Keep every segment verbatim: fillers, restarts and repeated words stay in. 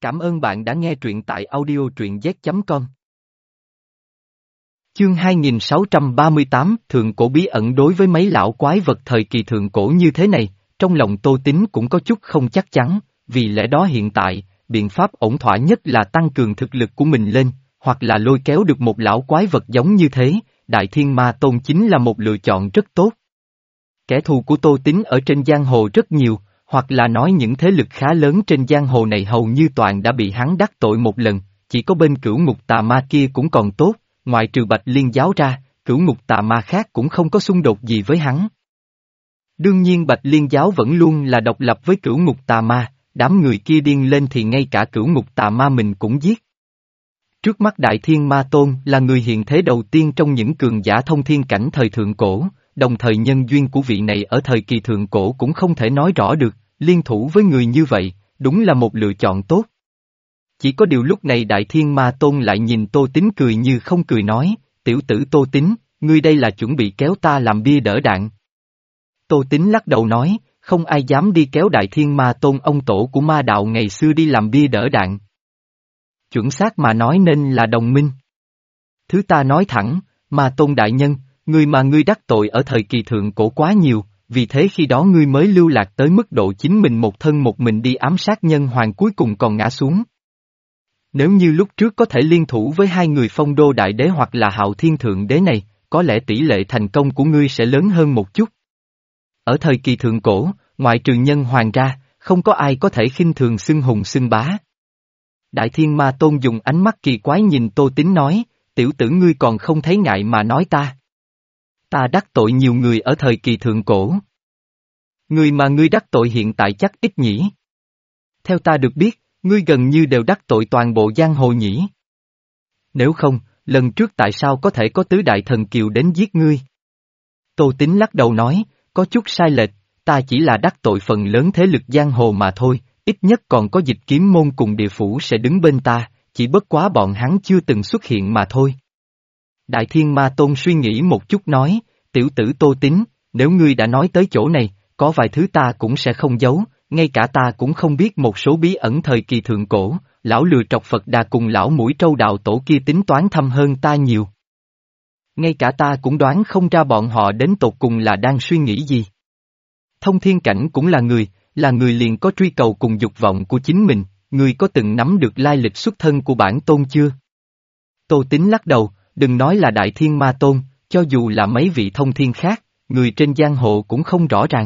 Cảm ơn bạn đã nghe truyện tại audio truyện z chấm com. Chương hai nghìn sáu trăm ba mươi tám Thượng cổ bí ẩn. Đối với mấy lão quái vật thời kỳ thượng cổ như thế này, trong lòng Tô Tín cũng có chút không chắc chắn, vì lẽ đó hiện tại, biện pháp ổn thỏa nhất là tăng cường thực lực của mình lên, hoặc là lôi kéo được một lão quái vật giống như thế. Đại Thiên Ma Tôn chính là một lựa chọn rất tốt. Kẻ thù của Tô Tín ở trên giang hồ rất nhiều, hoặc là nói những thế lực khá lớn trên giang hồ này hầu như toàn đã bị hắn đắc tội một lần, chỉ có bên Cửu Ngục Tà Ma kia cũng còn tốt, ngoại trừ Bạch Liên giáo ra, Cửu Ngục Tà Ma khác cũng không có xung đột gì với hắn. Đương nhiên Bạch Liên giáo vẫn luôn là độc lập với Cửu Ngục Tà Ma, đám người kia điên lên thì ngay cả Cửu Ngục Tà Ma mình cũng giết. Trước mắt Đại Thiên Ma Tôn là người hiện thế đầu tiên trong những cường giả thông thiên cảnh thời thượng cổ, đồng thời nhân duyên của vị này ở thời kỳ thượng cổ cũng không thể nói rõ được, liên thủ với người như vậy, đúng là một lựa chọn tốt. Chỉ có điều lúc này Đại Thiên Ma Tôn lại nhìn Tô Tín cười như không cười nói, tiểu tử Tô Tín, ngươi đây là chuẩn bị kéo ta làm bia đỡ đạn. Tô Tín lắc đầu nói, không ai dám đi kéo Đại Thiên Ma Tôn ông tổ của ma đạo ngày xưa đi làm bia đỡ đạn. Chuẩn xác mà nói nên là đồng minh. Thứ ta nói thẳng, Ma Tôn đại nhân, người mà ngươi đắc tội ở thời kỳ thượng cổ quá nhiều, vì thế khi đó ngươi mới lưu lạc tới mức độ chính mình một thân một mình đi ám sát nhân hoàng cuối cùng còn ngã xuống. Nếu như lúc trước có thể liên thủ với hai người Phong Đô Đại Đế hoặc là Hạo Thiên Thượng Đế này, có lẽ tỷ lệ thành công của ngươi sẽ lớn hơn một chút. Ở thời kỳ thượng cổ, ngoại trừ nhân hoàng ra, không có ai có thể khinh thường xưng hùng xưng bá. Đại Thiên Ma Tôn dùng ánh mắt kỳ quái nhìn Tô Tín nói, tiểu tử ngươi còn không thấy ngại mà nói ta. Ta đắc tội nhiều người ở thời kỳ thượng cổ. Người mà ngươi đắc tội hiện tại chắc ít nhỉ. Theo ta được biết, ngươi gần như đều đắc tội toàn bộ giang hồ nhỉ. Nếu không, lần trước tại sao có thể có tứ đại thần kiều đến giết ngươi? Tô Tín lắc đầu nói, có chút sai lệch, ta chỉ là đắc tội phần lớn thế lực giang hồ mà thôi, ít nhất còn có Dịch Kiếm Môn cùng địa phủ sẽ đứng bên ta, chỉ bất quá bọn hắn chưa từng xuất hiện mà thôi. Đại Thiên Ma Tôn suy nghĩ một chút nói, tiểu tử Tô Tín, nếu ngươi đã nói tới chỗ này, có vài thứ ta cũng sẽ không giấu, ngay cả ta cũng không biết một số bí ẩn thời kỳ thượng cổ, lão lừa trọc Phật Đà cùng lão mũi trâu đạo tổ kia tính toán thâm hơn ta nhiều. Ngay cả ta cũng đoán không ra bọn họ đến tột cùng là đang suy nghĩ gì. Thông thiên cảnh cũng là người, là người liền có truy cầu cùng dục vọng của chính mình, ngươi có từng nắm được lai lịch xuất thân của bản tôn chưa? Tô Tín lắc đầu, đừng nói là Đại Thiên Ma Tôn, cho dù là mấy vị thông thiên khác, người trên giang hồ cũng không rõ ràng.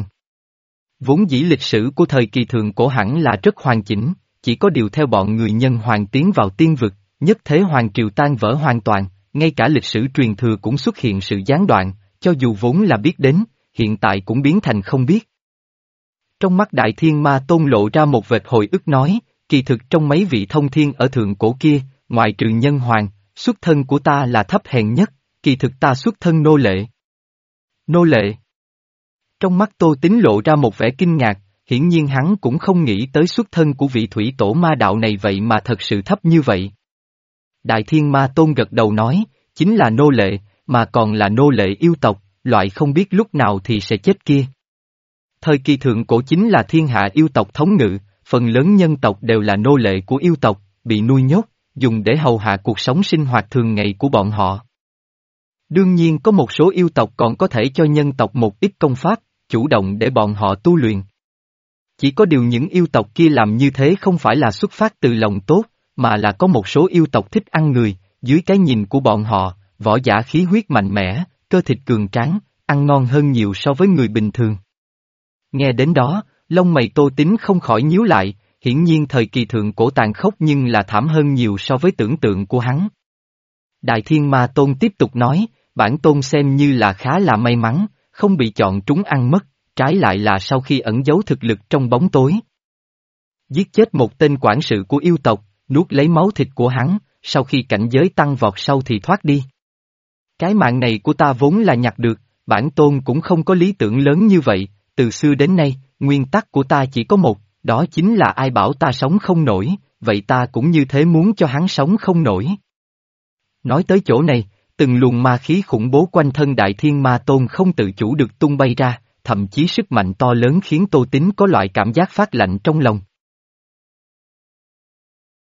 Vốn dĩ lịch sử của thời kỳ thượng cổ hẳn là rất hoàn chỉnh, chỉ có điều theo bọn người nhân hoàng tiến vào tiên vực, nhất thế hoàng triều tan vỡ hoàn toàn, ngay cả lịch sử truyền thừa cũng xuất hiện sự gián đoạn, cho dù vốn là biết đến, hiện tại cũng biến thành không biết. Trong mắt Đại Thiên Ma Tôn lộ ra một vệt hồi ức nói, kỳ thực trong mấy vị thông thiên ở thượng cổ kia, ngoại trừ nhân hoàng, xuất thân của ta là thấp hèn nhất, kỳ thực ta xuất thân nô lệ. Nô lệ. Trong mắt Tô Tín lộ ra một vẻ kinh ngạc, hiển nhiên hắn cũng không nghĩ tới xuất thân của vị thủy tổ ma đạo này vậy mà thật sự thấp như vậy. Đại Thiên Ma Tôn gật đầu nói, chính là nô lệ, mà còn là nô lệ yêu tộc, loại không biết lúc nào thì sẽ chết kia. Thời kỳ thượng cổ chính là thiên hạ yêu tộc thống ngự, phần lớn nhân tộc đều là nô lệ của yêu tộc, bị nuôi nhốt, dùng để hầu hạ cuộc sống sinh hoạt thường ngày của bọn họ. Đương nhiên có một số yêu tộc còn có thể cho nhân tộc một ít công pháp, chủ động để bọn họ tu luyện. Chỉ có điều những yêu tộc kia làm như thế không phải là xuất phát từ lòng tốt, mà là có một số yêu tộc thích ăn người, dưới cái nhìn của bọn họ, võ giả khí huyết mạnh mẽ, cơ thịt cường tráng, ăn ngon hơn nhiều so với người bình thường. Nghe đến đó, lông mày Tô Tín không khỏi nhíu lại, hiển nhiên thời kỳ thượng cổ tàn khốc nhưng là thảm hơn nhiều so với tưởng tượng của hắn. Đại Thiên Ma Tôn tiếp tục nói, bản tôn xem như là khá là may mắn, không bị chọn trúng ăn mất, trái lại là sau khi ẩn giấu thực lực trong bóng tối. Giết chết một tên quản sự của yêu tộc, nuốt lấy máu thịt của hắn, sau khi cảnh giới tăng vọt sau thì thoát đi. Cái mạng này của ta vốn là nhặt được, bản tôn cũng không có lý tưởng lớn như vậy, từ xưa đến nay, nguyên tắc của ta chỉ có một, đó chính là ai bảo ta sống không nổi, vậy ta cũng như thế muốn cho hắn sống không nổi. Nói tới chỗ này, từng luồng ma khí khủng bố quanh thân Đại Thiên Ma Tôn không tự chủ được tung bay ra, thậm chí sức mạnh to lớn khiến Tô Tín có loại cảm giác phát lạnh trong lòng.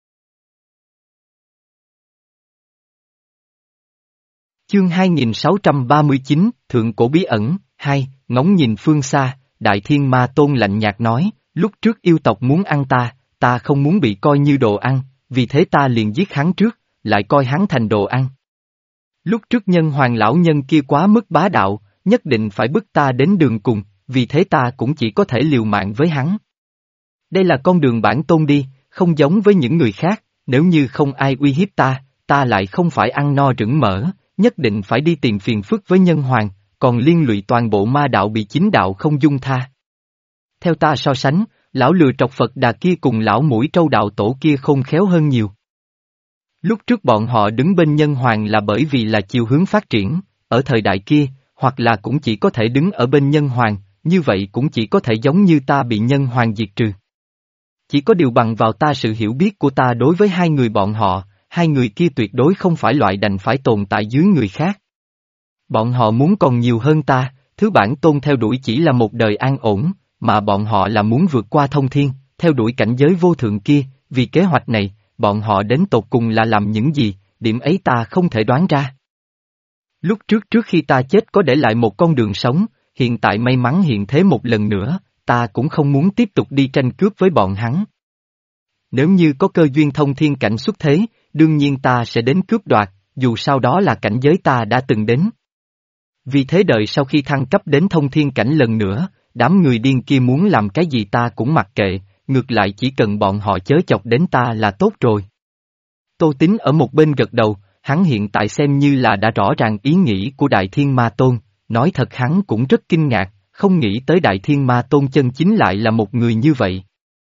Chương hai nghìn sáu trăm ba mươi chín, Thượng Cổ Bí Ẩn, hai, ngóng nhìn phương xa, Đại Thiên Ma Tôn lạnh nhạt nói, lúc trước yêu tộc muốn ăn ta, ta không muốn bị coi như đồ ăn, vì thế ta liền giết hắn trước, lại coi hắn thành đồ ăn. Lúc trước nhân hoàng lão nhân kia quá mức bá đạo, nhất định phải bức ta đến đường cùng, vì thế ta cũng chỉ có thể liều mạng với hắn. Đây là con đường bản tôn đi, không giống với những người khác, nếu như không ai uy hiếp ta, ta lại không phải ăn no rửng mỡ, nhất định phải đi tìm phiền phức với nhân hoàng, còn liên lụy toàn bộ ma đạo bị chính đạo không dung tha. Theo ta so sánh, lão lừa trọc Phật Đà kia cùng lão mũi trâu đạo tổ kia khôn khéo hơn nhiều. Lúc trước bọn họ đứng bên nhân hoàng là bởi vì là chiều hướng phát triển, ở thời đại kia, hoặc là cũng chỉ có thể đứng ở bên nhân hoàng, như vậy cũng chỉ có thể giống như ta bị nhân hoàng diệt trừ. Chỉ có điều bằng vào ta sự hiểu biết của ta đối với hai người bọn họ, hai người kia tuyệt đối không phải loại đành phải tồn tại dưới người khác. Bọn họ muốn còn nhiều hơn ta, thứ bản tôn theo đuổi chỉ là một đời an ổn, mà bọn họ là muốn vượt qua thông thiên, theo đuổi cảnh giới vô thượng kia, vì kế hoạch này, bọn họ đến tột cùng là làm những gì, điểm ấy ta không thể đoán ra. Lúc trước trước khi ta chết có để lại một con đường sống, hiện tại may mắn hiện thế một lần nữa, ta cũng không muốn tiếp tục đi tranh cướp với bọn hắn. Nếu như có cơ duyên thông thiên cảnh xuất thế, đương nhiên ta sẽ đến cướp đoạt, dù sao đó là cảnh giới ta đã từng đến. Vì thế đợi sau khi thăng cấp đến thông thiên cảnh lần nữa, đám người điên kia muốn làm cái gì ta cũng mặc kệ, ngược lại chỉ cần bọn họ chớ chọc đến ta là tốt rồi. Tô Tín ở một bên gật đầu, hắn hiện tại xem như là đã rõ ràng ý nghĩ của Đại Thiên Ma Tôn, nói thật hắn cũng rất kinh ngạc, không nghĩ tới Đại Thiên Ma Tôn chân chính lại là một người như vậy.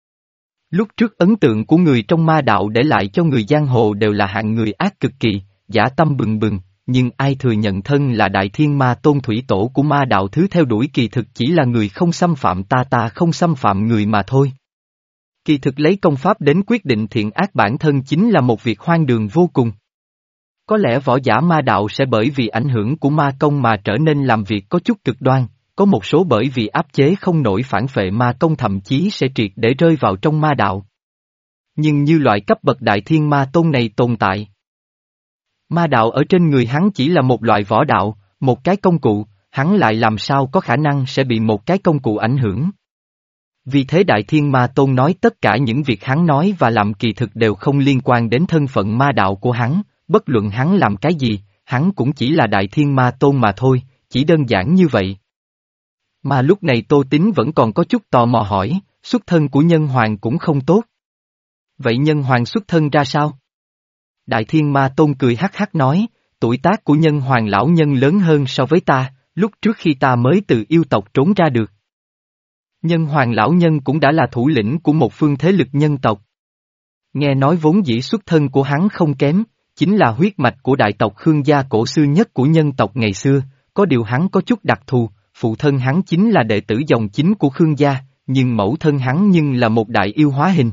Lúc trước ấn tượng của người trong ma đạo để lại cho người giang hồ đều là hạng người ác cực kỳ, dã tâm bừng bừng, nhưng ai thừa nhận thân là Đại Thiên Ma Tôn thủy tổ của ma đạo thứ theo đuổi kỳ thực chỉ là người không xâm phạm ta ta không xâm phạm người mà thôi. Kỳ thực lấy công pháp đến quyết định thiện ác bản thân chính là một việc hoang đường vô cùng. Có lẽ võ giả ma đạo sẽ bởi vì ảnh hưởng của ma công mà trở nên làm việc có chút cực đoan, có một số bởi vì áp chế không nổi phản phệ ma công thậm chí sẽ triệt để rơi vào trong ma đạo. Nhưng như loại cấp bậc Đại Thiên Ma Tôn này tồn tại. Ma đạo ở trên người hắn chỉ là một loại võ đạo, một cái công cụ, hắn lại làm sao có khả năng sẽ bị một cái công cụ ảnh hưởng. Vì thế Đại Thiên Ma Tôn nói tất cả những việc hắn nói và làm kỳ thực đều không liên quan đến thân phận ma đạo của hắn, bất luận hắn làm cái gì, hắn cũng chỉ là Đại Thiên Ma Tôn mà thôi, chỉ đơn giản như vậy. Mà lúc này Tô Tín vẫn còn có chút tò mò hỏi, xuất thân của nhân hoàng cũng không tốt. Vậy nhân hoàng xuất thân ra sao? Đại Thiên Ma Tôn cười hắc hắc nói, tuổi tác của nhân hoàng lão nhân lớn hơn so với ta, lúc trước khi ta mới từ yêu tộc trốn ra được. Nhân hoàng lão nhân cũng đã là thủ lĩnh của một phương thế lực nhân tộc. Nghe nói vốn dĩ xuất thân của hắn không kém, chính là huyết mạch của đại tộc Khương gia cổ xưa nhất của nhân tộc ngày xưa, có điều hắn có chút đặc thù, phụ thân hắn chính là đệ tử dòng chính của Khương gia, nhưng mẫu thân hắn nhưng là một đại yêu hóa hình.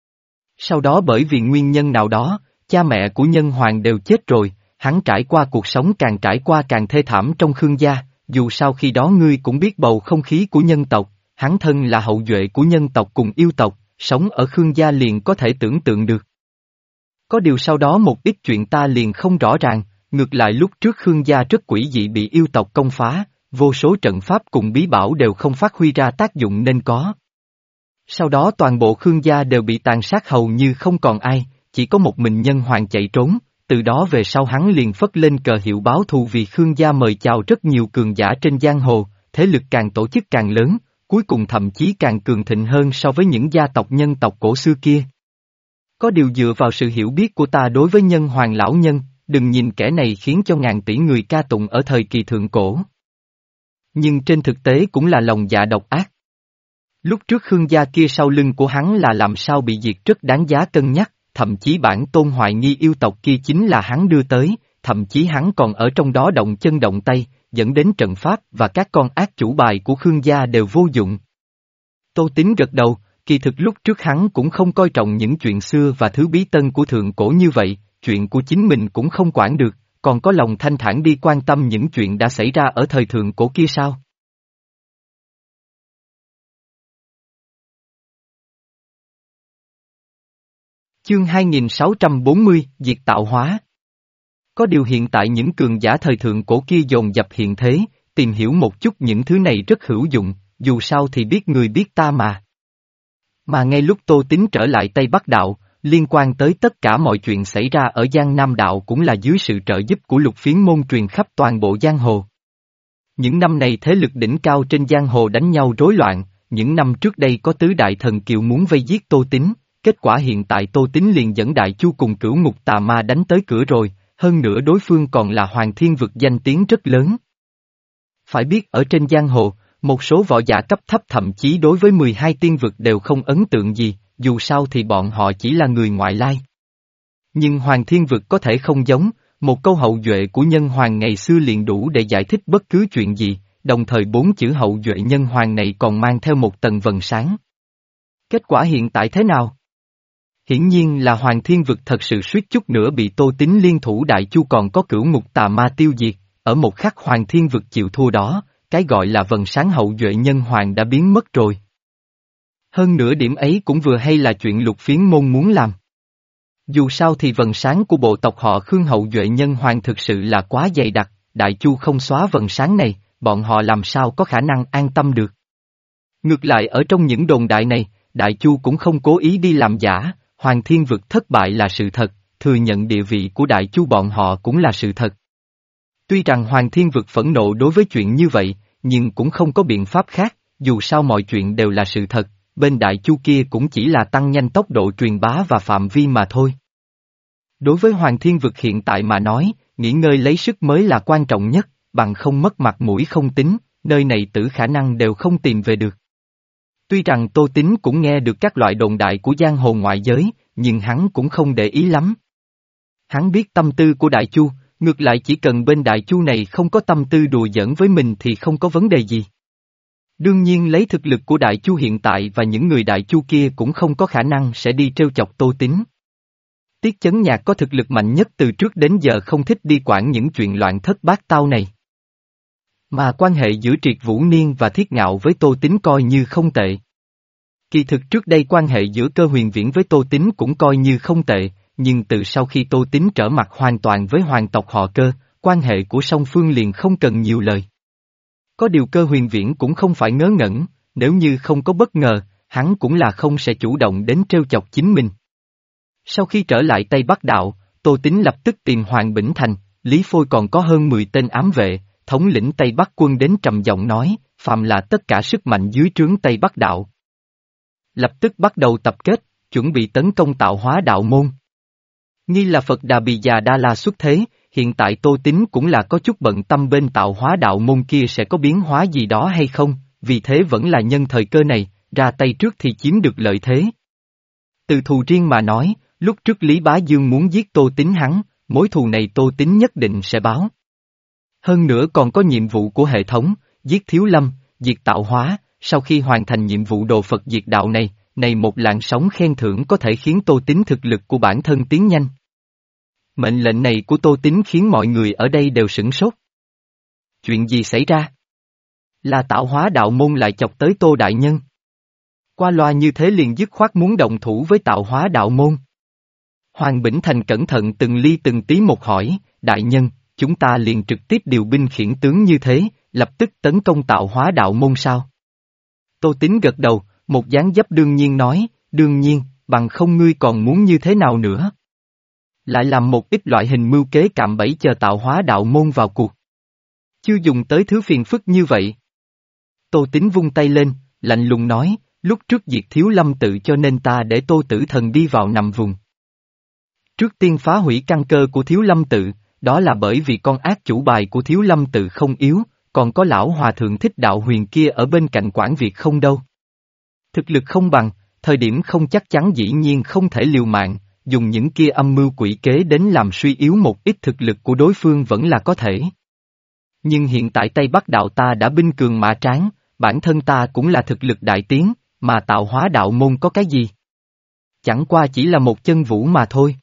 Sau đó bởi vì nguyên nhân nào đó, cha mẹ của nhân hoàng đều chết rồi, hắn trải qua cuộc sống càng trải qua càng thê thảm trong Khương gia, dù sao khi đó ngươi cũng biết bầu không khí của nhân tộc, hắn thân là hậu duệ của nhân tộc cùng yêu tộc, sống ở Khương gia liền có thể tưởng tượng được. Có điều sau đó một ít chuyện ta liền không rõ ràng, ngược lại lúc trước Khương gia rất quỷ dị bị yêu tộc công phá, vô số trận pháp cùng bí bảo đều không phát huy ra tác dụng nên có. Sau đó toàn bộ Khương gia đều bị tàn sát hầu như không còn ai, chỉ có một mình nhân hoàng chạy trốn, từ đó về sau hắn liền phất lên cờ hiệu báo thù vì Khương gia mời chào rất nhiều cường giả trên giang hồ, thế lực càng tổ chức càng lớn, cuối cùng thậm chí càng cường thịnh hơn so với những gia tộc nhân tộc cổ xưa kia. Có điều dựa vào sự hiểu biết của ta đối với nhân hoàng lão nhân, đừng nhìn kẻ này khiến cho ngàn tỷ người ca tụng ở thời kỳ thượng cổ. Nhưng trên thực tế cũng là lòng dạ độc ác. Lúc trước Khương gia kia sau lưng của hắn là làm sao bị diệt rất đáng giá cân nhắc, thậm chí bản tôn hoài nghi yêu tộc kia chính là hắn đưa tới, thậm chí hắn còn ở trong đó động chân động tay, dẫn đến trận pháp và các con ác chủ bài của Khương gia đều vô dụng. Tô Tín gật đầu, kỳ thực lúc trước hắn cũng không coi trọng những chuyện xưa và thứ bí tân của thượng cổ như vậy, chuyện của chính mình cũng không quản được, còn có lòng thanh thản đi quan tâm những chuyện đã xảy ra ở thời thượng cổ kia sao? Chương hai nghìn sáu trăm bốn mươi, Diệt tạo hóa. Có điều hiện tại những cường giả thời thượng cổ kia dồn dập hiện thế, tìm hiểu một chút những thứ này rất hữu dụng, dù sao thì biết người biết ta mà. Mà ngay lúc Tô Tín trở lại Tây Bắc Đạo, liên quan tới tất cả mọi chuyện xảy ra ở Giang Nam Đạo cũng là dưới sự trợ giúp của Lục Phiến môn truyền khắp toàn bộ giang hồ. Những năm này thế lực đỉnh cao trên giang hồ đánh nhau rối loạn, những năm trước đây có tứ đại thần kiều muốn vây giết Tô Tín, kết quả hiện tại Tô Tín liền dẫn Đại Chu cùng Cửu Ngục Tà Ma đánh tới cửa rồi, hơn nữa đối phương còn là Hoàng Thiên Vực danh tiếng rất lớn. Phải biết ở trên giang hồ, một số võ giả cấp thấp thậm chí đối với mười hai tiên vực đều không ấn tượng gì, dù sao thì bọn họ chỉ là người ngoại lai. Nhưng Hoàng Thiên Vực có thể không giống, một câu hậu duệ của nhân hoàng ngày xưa liền đủ để giải thích bất cứ chuyện gì, đồng thời bốn chữ hậu duệ nhân hoàng này còn mang theo một tầng vầng sáng. Kết quả hiện tại thế nào? Hiển nhiên là Hoàng Thiên Vực thật sự suýt chút nữa bị Tô Tín liên thủ Đại Chu còn có Cửu Ngục Tà Ma tiêu diệt, ở một khắc Hoàng Thiên Vực chịu thua đó, cái gọi là vầng sáng hậu duệ nhân hoàng đã biến mất rồi. Hơn nữa điểm ấy cũng vừa hay là chuyện Lục Phiến môn muốn làm. Dù sao thì vầng sáng của bộ tộc họ Khương hậu duệ nhân hoàng thực sự là quá dày đặc, Đại Chu không xóa vầng sáng này, bọn họ làm sao có khả năng an tâm được. Ngược lại ở trong những đồn đại này, Đại Chu cũng không cố ý đi làm giả, Hoàng Thiên Vực thất bại là sự thật, thừa nhận địa vị của Đại Chu bọn họ cũng là sự thật. Tuy rằng Hoàng Thiên Vực phẫn nộ đối với chuyện như vậy, nhưng cũng không có biện pháp khác, dù sao mọi chuyện đều là sự thật, bên Đại Chu kia cũng chỉ là tăng nhanh tốc độ truyền bá và phạm vi mà thôi. Đối với Hoàng Thiên Vực hiện tại mà nói, nghỉ ngơi lấy sức mới là quan trọng nhất, bằng không mất mặt mũi không tính, nơi này tử khả năng đều không tìm về được. Tuy rằng Tô Tín cũng nghe được các loại đồn đại của giang hồ ngoại giới, nhưng hắn cũng không để ý lắm. Hắn biết tâm tư của Đại Chu, ngược lại chỉ cần bên Đại Chu này không có tâm tư đùa giỡn với mình thì không có vấn đề gì. Đương nhiên lấy thực lực của Đại Chu hiện tại và những người Đại Chu kia cũng không có khả năng sẽ đi trêu chọc Tô Tín. Tiết Chấn Nhạc có thực lực mạnh nhất từ trước đến giờ không thích đi quản những chuyện loạn thất bát tao này. Mà quan hệ giữa Triệt Vũ Niên và Thiết Ngạo với Tô Tín coi như không tệ. Kỳ thực trước đây quan hệ giữa Cơ Huyền Viễn với Tô Tín cũng coi như không tệ, nhưng từ sau khi Tô Tín trở mặt hoàn toàn với hoàng tộc họ Cơ, quan hệ của song phương liền không cần nhiều lời. Có điều Cơ Huyền Viễn cũng không phải ngớ ngẩn, nếu như không có bất ngờ, hắn cũng là không sẽ chủ động đến trêu chọc chính mình. Sau khi trở lại Tây Bắc Đạo, Tô Tín lập tức tìm Hoàng Bỉnh Thành, Lý Phôi còn có hơn mười tên ám vệ, thống lĩnh Tây Bắc quân đến trầm giọng nói, phàm là tất cả sức mạnh dưới trướng Tây Bắc Đạo. Lập tức bắt đầu tập kết, chuẩn bị tấn công Tạo Hóa Đạo môn. Nghi là Phật Đà Bì Già Đa La xuất thế, hiện tại Tô Tín cũng là có chút bận tâm bên Tạo Hóa Đạo môn kia sẽ có biến hóa gì đó hay không, vì thế vẫn là nhân thời cơ này, ra tay trước thì chiếm được lợi thế. Từ thù riêng mà nói, lúc trước Lý Bá Dương muốn giết Tô Tín hắn, mối thù này Tô Tín nhất định sẽ báo. Hơn nữa còn có nhiệm vụ của hệ thống, giết Thiếu Lâm, diệt Tạo Hóa, sau khi hoàn thành nhiệm vụ đồ Phật diệt đạo này, này một làn sóng khen thưởng có thể khiến Tô Tín thực lực của bản thân tiến nhanh. Mệnh lệnh này của Tô Tín khiến mọi người ở đây đều sửng sốt. Chuyện gì xảy ra? Là Tạo Hóa Đạo môn lại chọc tới Tô Đại Nhân. Qua loa như thế liền dứt khoát muốn động thủ với Tạo Hóa Đạo môn. Hoàng Bỉnh Thành cẩn thận từng ly từng tí một hỏi, Đại Nhân, chúng ta liền trực tiếp điều binh khiển tướng như thế, lập tức tấn công Tạo Hóa Đạo môn sao? Tô Tín gật đầu, một dáng dấp đương nhiên nói, đương nhiên, bằng không ngươi còn muốn như thế nào nữa? Lại làm một ít loại hình mưu kế cạm bẫy chờ Tạo Hóa Đạo môn vào cuộc. Chưa dùng tới thứ phiền phức như vậy. Tô Tín vung tay lên, lạnh lùng nói, lúc trước diệt Thiếu Lâm tự cho nên ta để Tô Tử Thần đi vào nằm vùng. Trước tiên phá hủy căn cơ của Thiếu Lâm tự, đó là bởi vì con ác chủ bài của Thiếu Lâm tự không yếu, còn có lão hòa thượng Thích Đạo Huyền kia ở bên cạnh quản việc không đâu. Thực lực không bằng, thời điểm không chắc chắn dĩ nhiên không thể liều mạng, dùng những kia âm mưu quỷ kế đến làm suy yếu một ít thực lực của đối phương vẫn là có thể. Nhưng hiện tại Tây Bắc Đạo ta đã binh cường mã tráng, bản thân ta cũng là thực lực đại tiến, mà Tạo Hóa Đạo môn có cái gì? Chẳng qua chỉ là một chân vũ mà thôi.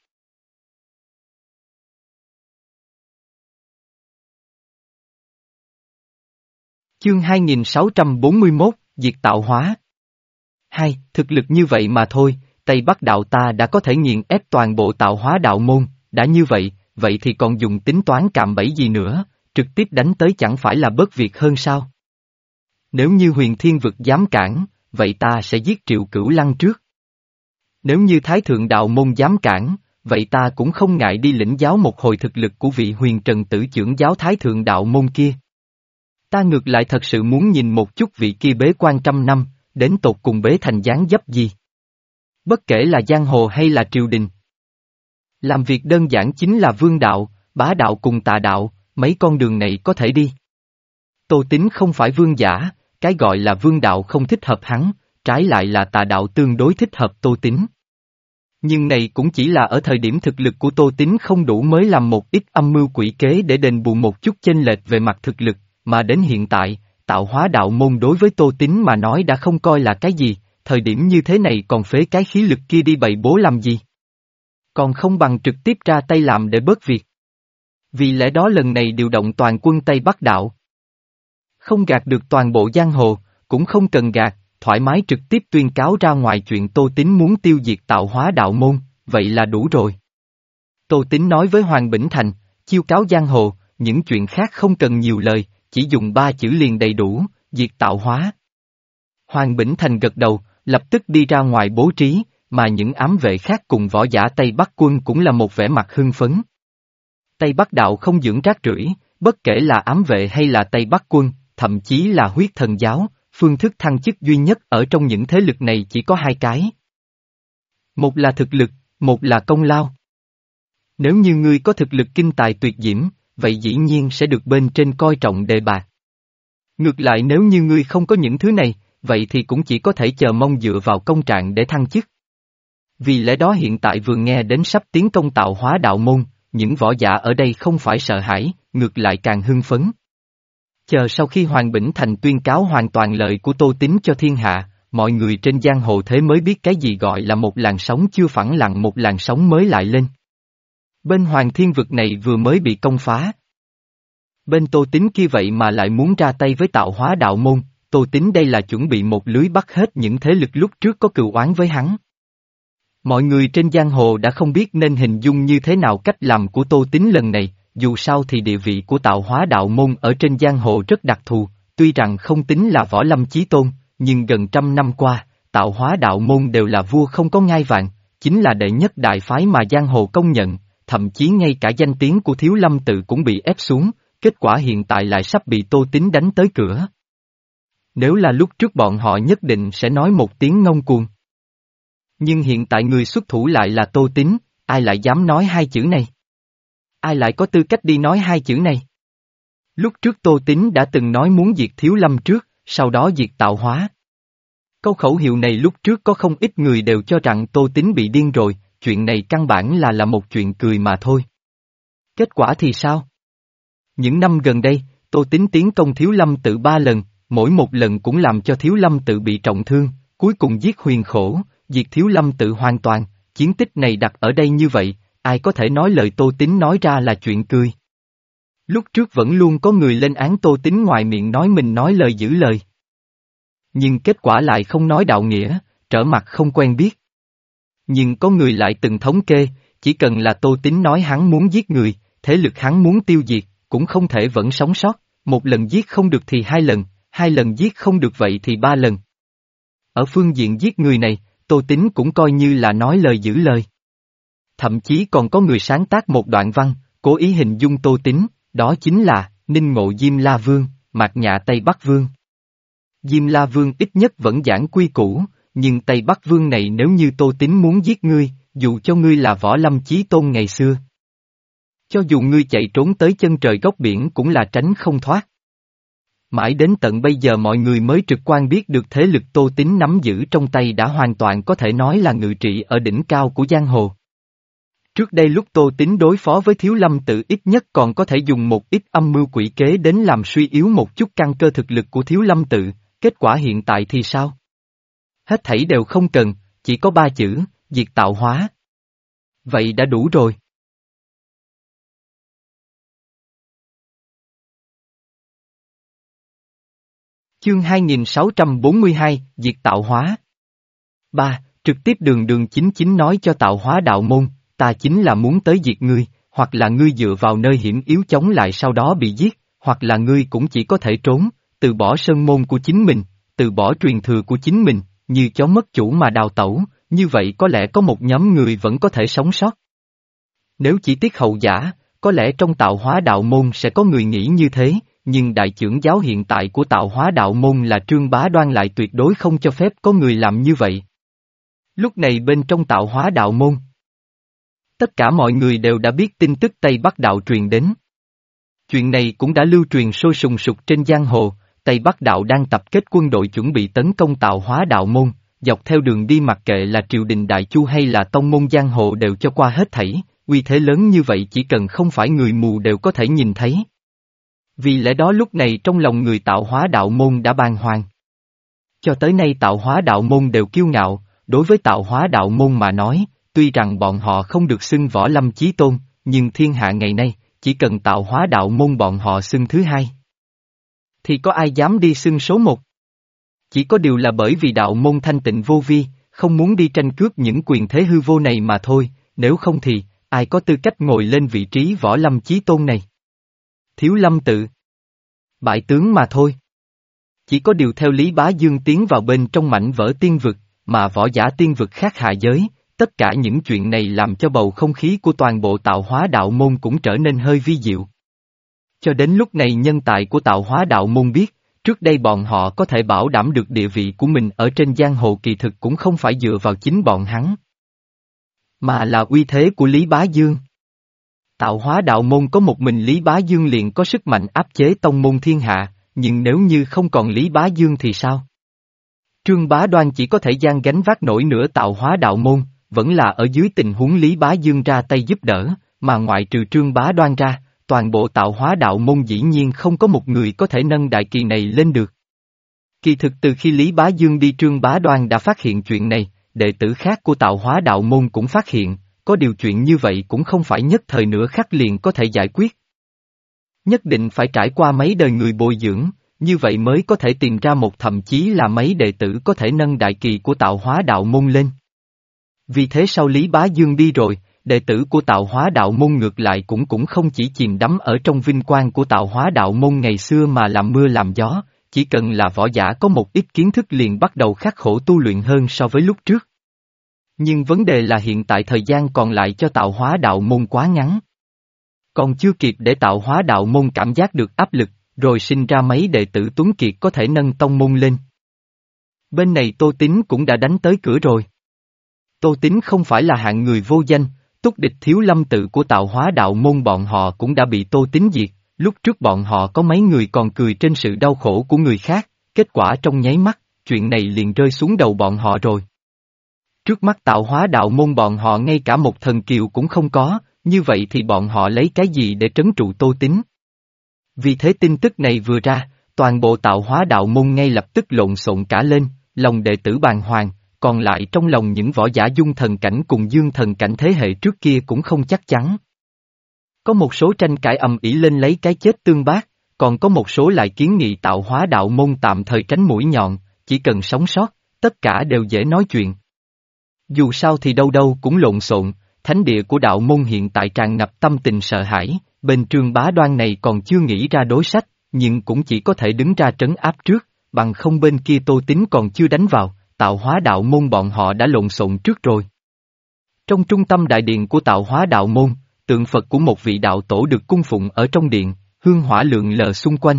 Chương hai nghìn sáu trăm bốn mươi mốt, Diệt Tạo Hóa. Hai, thực lực như vậy mà thôi, Tây Bắc Đạo ta đã có thể nghiền ép toàn bộ Tạo Hóa Đạo môn, đã như vậy, vậy thì còn dùng tính toán cạm bẫy gì nữa, trực tiếp đánh tới chẳng phải là bớt việc hơn sao? Nếu như huyền thiên vực dám cản, vậy ta sẽ giết Triệu Cửu Lăng trước. Nếu như Thái Thượng Đạo Môn dám cản, vậy ta cũng không ngại đi lĩnh giáo một hồi thực lực của vị huyền trần tử trưởng giáo Thái Thượng Đạo Môn kia. Ta ngược lại thật sự muốn nhìn một chút vị kia bế quan trăm năm, đến tột cùng bế thành dáng dấp gì. Bất kể là giang hồ hay là triều đình. Làm việc đơn giản chính là vương đạo, bá đạo cùng tà đạo, mấy con đường này có thể đi. Tô Tín không phải vương giả, cái gọi là vương đạo không thích hợp hắn, trái lại là tà đạo tương đối thích hợp Tô Tín. Nhưng này cũng chỉ là ở thời điểm thực lực của Tô Tín không đủ mới làm một ít âm mưu quỷ kế để đền bù một chút chênh lệch về mặt thực lực, mà đến hiện tại, tạo hóa đạo môn đối với Tô Tín mà nói đã không coi là cái gì, thời điểm như thế này còn phế cái khí lực kia đi bày bố làm gì. Còn không bằng trực tiếp ra tay làm để bớt việc. Vì lẽ đó lần này điều động toàn quân Tây Bắc Đạo. Không gạt được toàn bộ giang hồ, cũng không cần gạt, thoải mái trực tiếp tuyên cáo ra ngoài chuyện Tô Tín muốn tiêu diệt tạo hóa đạo môn, vậy là đủ rồi. Tô Tín nói với Hoàng Bỉnh Thành, chiêu cáo giang hồ, những chuyện khác không cần nhiều lời, chỉ dùng ba chữ liền đầy đủ, diệt tạo hóa. Hoàng Bỉnh Thành gật đầu, lập tức đi ra ngoài bố trí, mà những ám vệ khác cùng võ giả Tây Bắc quân cũng là một vẻ mặt hưng phấn. Tây Bắc đạo không dưỡng rác rưởi, bất kể là ám vệ hay là Tây Bắc quân, thậm chí là huyết thần giáo, phương thức thăng chức duy nhất ở trong những thế lực này chỉ có hai cái. Một là thực lực, một là công lao. Nếu như ngươi có thực lực kinh tài tuyệt diễm, vậy dĩ nhiên sẽ được bên trên coi trọng đề bạt. Ngược lại nếu như ngươi không có những thứ này, vậy thì cũng chỉ có thể chờ mong dựa vào công trạng để thăng chức. Vì lẽ đó hiện tại vừa nghe đến sắp tiến công tạo hóa đạo môn, những võ giả ở đây không phải sợ hãi, ngược lại càng hưng phấn. Chờ sau khi Hoàng Bỉnh Thành tuyên cáo hoàn toàn lợi của Tô Tín cho thiên hạ, mọi người trên giang hồ thế mới biết cái gì gọi là một làn sóng chưa phẳng lặng một làn sóng mới lại lên. Bên Hoàng Thiên Vực này vừa mới bị công phá. Bên Tô Tín kia vậy mà lại muốn ra tay với tạo hóa đạo môn, Tô Tín đây là chuẩn bị một lưới bắt hết những thế lực lúc trước có cừu oán với hắn. Mọi người trên giang hồ đã không biết nên hình dung như thế nào cách làm của Tô Tín lần này, dù sao thì địa vị của tạo hóa đạo môn ở trên giang hồ rất đặc thù, tuy rằng không tính là võ lâm chí tôn, nhưng gần trăm năm qua, tạo hóa đạo môn đều là vua không có ngai vàng, chính là đệ nhất đại phái mà giang hồ công nhận, thậm chí ngay cả danh tiếng của Thiếu Lâm Tự cũng bị ép xuống, kết quả hiện tại lại sắp bị Tô Tín đánh tới cửa. Nếu là lúc trước bọn họ nhất định sẽ nói một tiếng ngông cuồng. Nhưng hiện tại người xuất thủ lại là Tô Tín, ai lại dám nói hai chữ này? Ai lại có tư cách đi nói hai chữ này? Lúc trước Tô Tín đã từng nói muốn diệt Thiếu Lâm trước, sau đó diệt tạo hóa. Câu khẩu hiệu này lúc trước có không ít người đều cho rằng Tô Tín bị điên rồi, chuyện này căn bản là là một chuyện cười mà thôi. Kết quả thì sao? Những năm gần đây, Tô Tín tiến công Thiếu Lâm Tự ba lần, mỗi một lần cũng làm cho Thiếu Lâm Tự bị trọng thương, cuối cùng giết Huyền Khổ, diệt Thiếu Lâm Tự hoàn toàn, chiến tích này đặt ở đây như vậy, ai có thể nói lời Tô Tín nói ra là chuyện cười. Lúc trước vẫn luôn có người lên án Tô Tín ngoài miệng nói mình nói lời giữ lời. Nhưng kết quả lại không nói đạo nghĩa, trở mặt không quen biết. Nhưng có người lại từng thống kê, chỉ cần là Tô Tín nói hắn muốn giết người, thế lực hắn muốn tiêu diệt, cũng không thể vẫn sống sót, một lần giết không được thì hai lần, hai lần giết không được vậy thì ba lần. Ở phương diện giết người này, Tô Tín cũng coi như là nói lời giữ lời. Thậm chí còn có người sáng tác một đoạn văn, cố ý hình dung Tô Tín, đó chính là, Ninh Ngộ Diêm La Vương, Mạt Nhạ Tây Bắc Vương. Diêm La Vương ít nhất vẫn giảng quy củ, nhưng Tây Bắc Vương này nếu như Tô Tín muốn giết ngươi, dù cho ngươi là võ lâm chí tôn ngày xưa. Cho dù ngươi chạy trốn tới chân trời góc biển cũng là tránh không thoát. Mãi đến tận bây giờ mọi người mới trực quan biết được thế lực Tô Tín nắm giữ trong tay đã hoàn toàn có thể nói là ngự trị ở đỉnh cao của giang hồ. Trước đây lúc Tô Tín đối phó với Thiếu Lâm Tự ít nhất còn có thể dùng một ít âm mưu quỷ kế đến làm suy yếu một chút căn cơ thực lực của Thiếu Lâm Tự, kết quả hiện tại thì sao? Hết thảy đều không cần, chỉ có ba chữ, diệt tạo hóa. Vậy đã đủ rồi. Chương hai nghìn sáu trăm bốn mươi hai, diệt tạo hóa. ba. Trực tiếp đường đường chính chính nói cho tạo hóa đạo môn, ta chính là muốn tới diệt ngươi, hoặc là ngươi dựa vào nơi hiểm yếu chống lại sau đó bị giết, hoặc là ngươi cũng chỉ có thể trốn, từ bỏ sơn môn của chính mình, từ bỏ truyền thừa của chính mình, như chó mất chủ mà đào tẩu, như vậy có lẽ có một nhóm người vẫn có thể sống sót. Nếu chỉ tiếc hậu giả, có lẽ trong tạo hóa đạo môn sẽ có người nghĩ như thế, nhưng đại trưởng giáo hiện tại của tạo hóa đạo môn là Trương Bá Đoan lại tuyệt đối không cho phép có người làm như vậy. Lúc này bên trong tạo hóa đạo môn, tất cả mọi người đều đã biết tin tức Tây Bắc đạo truyền đến. Chuyện này cũng đã lưu truyền sôi sùng sục trên giang hồ, Tây Bắc đạo đang tập kết quân đội chuẩn bị tấn công tạo hóa đạo môn, dọc theo đường đi mặc kệ là triều đình đại chu hay là tông môn giang hồ đều cho qua hết thảy, uy thế lớn như vậy chỉ cần không phải người mù đều có thể nhìn thấy. Vì lẽ đó lúc này trong lòng người tạo hóa đạo môn đã bàng hoàng. Cho tới nay tạo hóa đạo môn đều kiêu ngạo, đối với tạo hóa đạo môn mà nói, tuy rằng bọn họ không được xưng võ lâm chí tôn, nhưng thiên hạ ngày nay, chỉ cần tạo hóa đạo môn bọn họ xưng thứ hai. Thì có ai dám đi xưng số một? Chỉ có điều là bởi vì đạo môn thanh tịnh vô vi, không muốn đi tranh cướp những quyền thế hư vô này mà thôi, nếu không thì, ai có tư cách ngồi lên vị trí võ lâm chí tôn này? Thiếu lâm tự. Bại tướng mà thôi. Chỉ có điều theo Lý Bá Dương tiến vào bên trong mảnh vỡ tiên vực, mà võ giả tiên vực khác hạ giới, tất cả những chuyện này làm cho bầu không khí của toàn bộ tạo hóa đạo môn cũng trở nên hơi vi diệu. Cho đến lúc này nhân tài của tạo hóa đạo môn biết, trước đây bọn họ có thể bảo đảm được địa vị của mình ở trên giang hồ kỳ thực cũng không phải dựa vào chính bọn hắn, mà là uy thế của Lý Bá Dương. Tạo hóa đạo môn có một mình Lý Bá Dương liền có sức mạnh áp chế tông môn thiên hạ, nhưng nếu như không còn Lý Bá Dương thì sao? Trương Bá Đoan chỉ có thể gian gánh vác nổi nửa tạo hóa đạo môn, vẫn là ở dưới tình huống Lý Bá Dương ra tay giúp đỡ, mà ngoại trừ Trương Bá Đoan ra, toàn bộ tạo hóa đạo môn dĩ nhiên không có một người có thể nâng đại kỳ này lên được. Kỳ thực từ khi Lý Bá Dương đi Trương Bá Đoan đã phát hiện chuyện này, đệ tử khác của tạo hóa đạo môn cũng phát hiện, có điều chuyện như vậy cũng không phải nhất thời nửa khắc liền có thể giải quyết. Nhất định phải trải qua mấy đời người bồi dưỡng, như vậy mới có thể tìm ra một thậm chí là mấy đệ tử có thể nâng đại kỳ của tạo hóa đạo môn lên. Vì thế sau Lý Bá Dương đi rồi, đệ tử của tạo hóa đạo môn ngược lại cũng cũng không chỉ chìm đắm ở trong vinh quang của tạo hóa đạo môn ngày xưa mà làm mưa làm gió, chỉ cần là võ giả có một ít kiến thức liền bắt đầu khắc khổ tu luyện hơn so với lúc trước. Nhưng vấn đề là hiện tại thời gian còn lại cho tạo hóa đạo môn quá ngắn. Còn chưa kịp để tạo hóa đạo môn cảm giác được áp lực, rồi sinh ra mấy đệ tử tuấn kiệt có thể nâng tông môn lên. Bên này Tô Tín cũng đã đánh tới cửa rồi. Tô Tín không phải là hạng người vô danh, túc địch thiếu lâm tự của tạo hóa đạo môn bọn họ cũng đã bị Tô Tín diệt, lúc trước bọn họ có mấy người còn cười trên sự đau khổ của người khác, kết quả trong nháy mắt, chuyện này liền rơi xuống đầu bọn họ rồi. Trước mắt tạo hóa đạo môn bọn họ ngay cả một thần kiều cũng không có, như vậy thì bọn họ lấy cái gì để trấn trụ Tô Tín? Vì thế tin tức này vừa ra, toàn bộ tạo hóa đạo môn ngay lập tức lộn xộn cả lên, lòng đệ tử bàng hoàng, còn lại trong lòng những võ giả dung thần cảnh cùng dương thần cảnh thế hệ trước kia cũng không chắc chắn. Có một số tranh cãi ầm ĩ lên lấy cái chết tương bác, còn có một số lại kiến nghị tạo hóa đạo môn tạm thời tránh mũi nhọn, chỉ cần sống sót, tất cả đều dễ nói chuyện. Dù sao thì đâu đâu cũng lộn xộn, thánh địa của đạo môn hiện tại tràn ngập tâm tình sợ hãi, bên Trương Bá Đoan này còn chưa nghĩ ra đối sách, nhưng cũng chỉ có thể đứng ra trấn áp trước, bằng không bên kia Tô Tín còn chưa đánh vào, tạo hóa đạo môn bọn họ đã lộn xộn trước rồi. Trong trung tâm đại điện của tạo hóa đạo môn, tượng Phật của một vị đạo tổ được cung phụng ở trong điện, hương hỏa lượn lờ xung quanh.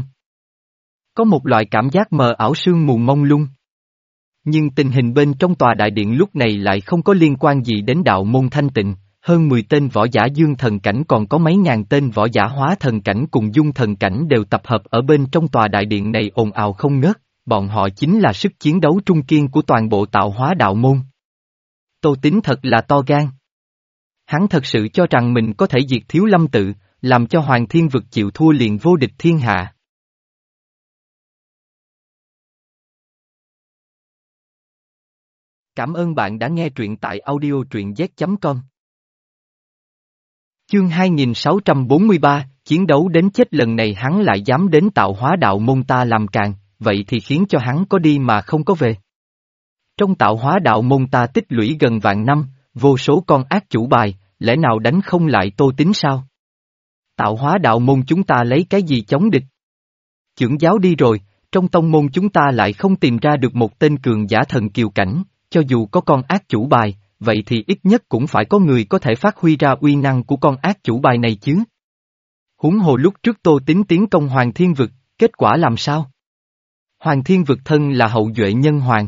Có một loại cảm giác mờ ảo sương mù mông lung. Nhưng tình hình bên trong tòa đại điện lúc này lại không có liên quan gì đến đạo môn thanh tịnh, hơn mười tên võ giả dương thần cảnh còn có mấy ngàn tên võ giả hóa thần cảnh cùng dung thần cảnh đều tập hợp ở bên trong tòa đại điện này ồn ào không ngớt, bọn họ chính là sức chiến đấu trung kiên của toàn bộ tạo hóa đạo môn. Tô Tín thật là to gan. Hắn thật sự cho rằng mình có thể diệt thiếu lâm tự, làm cho Hoàng Thiên Vực chịu thua liền vô địch thiên hạ. Cảm ơn bạn đã nghe truyện tại audio truyện z chấm com. Chương hai nghìn sáu trăm bốn mươi ba, chiến đấu đến chết lần này hắn lại dám đến tạo hóa đạo môn ta làm càng, vậy thì khiến cho hắn có đi mà không có về. Trong tạo hóa đạo môn ta tích lũy gần vạn năm, vô số con ác chủ bài, lẽ nào đánh không lại Tô Tín sao? Tạo hóa đạo môn chúng ta lấy cái gì chống địch? Chưởng giáo đi rồi, trong tông môn chúng ta lại không tìm ra được một tên cường giả thần kiều cảnh, cho dù có con ác chủ bài, vậy thì ít nhất cũng phải có người có thể phát huy ra uy năng của con ác chủ bài này chứ. Huống hồ lúc trước Tô Tín tiến công Hoàng Thiên Vực, kết quả làm sao? Hoàng Thiên Vực thân là hậu duệ nhân hoàng.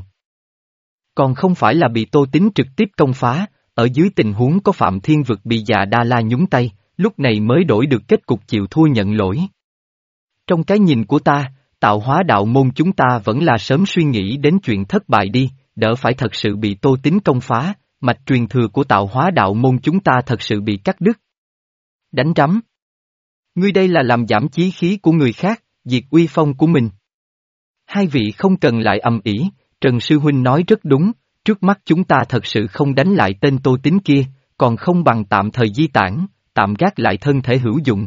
Còn không phải là bị Tô Tín trực tiếp công phá, ở dưới tình huống có Phạm Thiên Vực bị Già Đa La nhúng tay, lúc này mới đổi được kết cục chịu thua nhận lỗi. Trong cái nhìn của ta, tạo hóa đạo môn chúng ta vẫn là sớm suy nghĩ đến chuyện thất bại đi, đỡ phải thật sự bị Tô Tín công phá, mạch truyền thừa của tạo hóa đạo môn chúng ta thật sự bị cắt đứt. Đánh rắm. Ngươi đây là làm giảm chí khí của người khác, diệt uy phong của mình. Hai vị không cần lại ầm ĩ, Trần Sư Huynh nói rất đúng, trước mắt chúng ta thật sự không đánh lại tên Tô Tín kia, còn không bằng tạm thời di tản, tạm gác lại thân thể hữu dụng.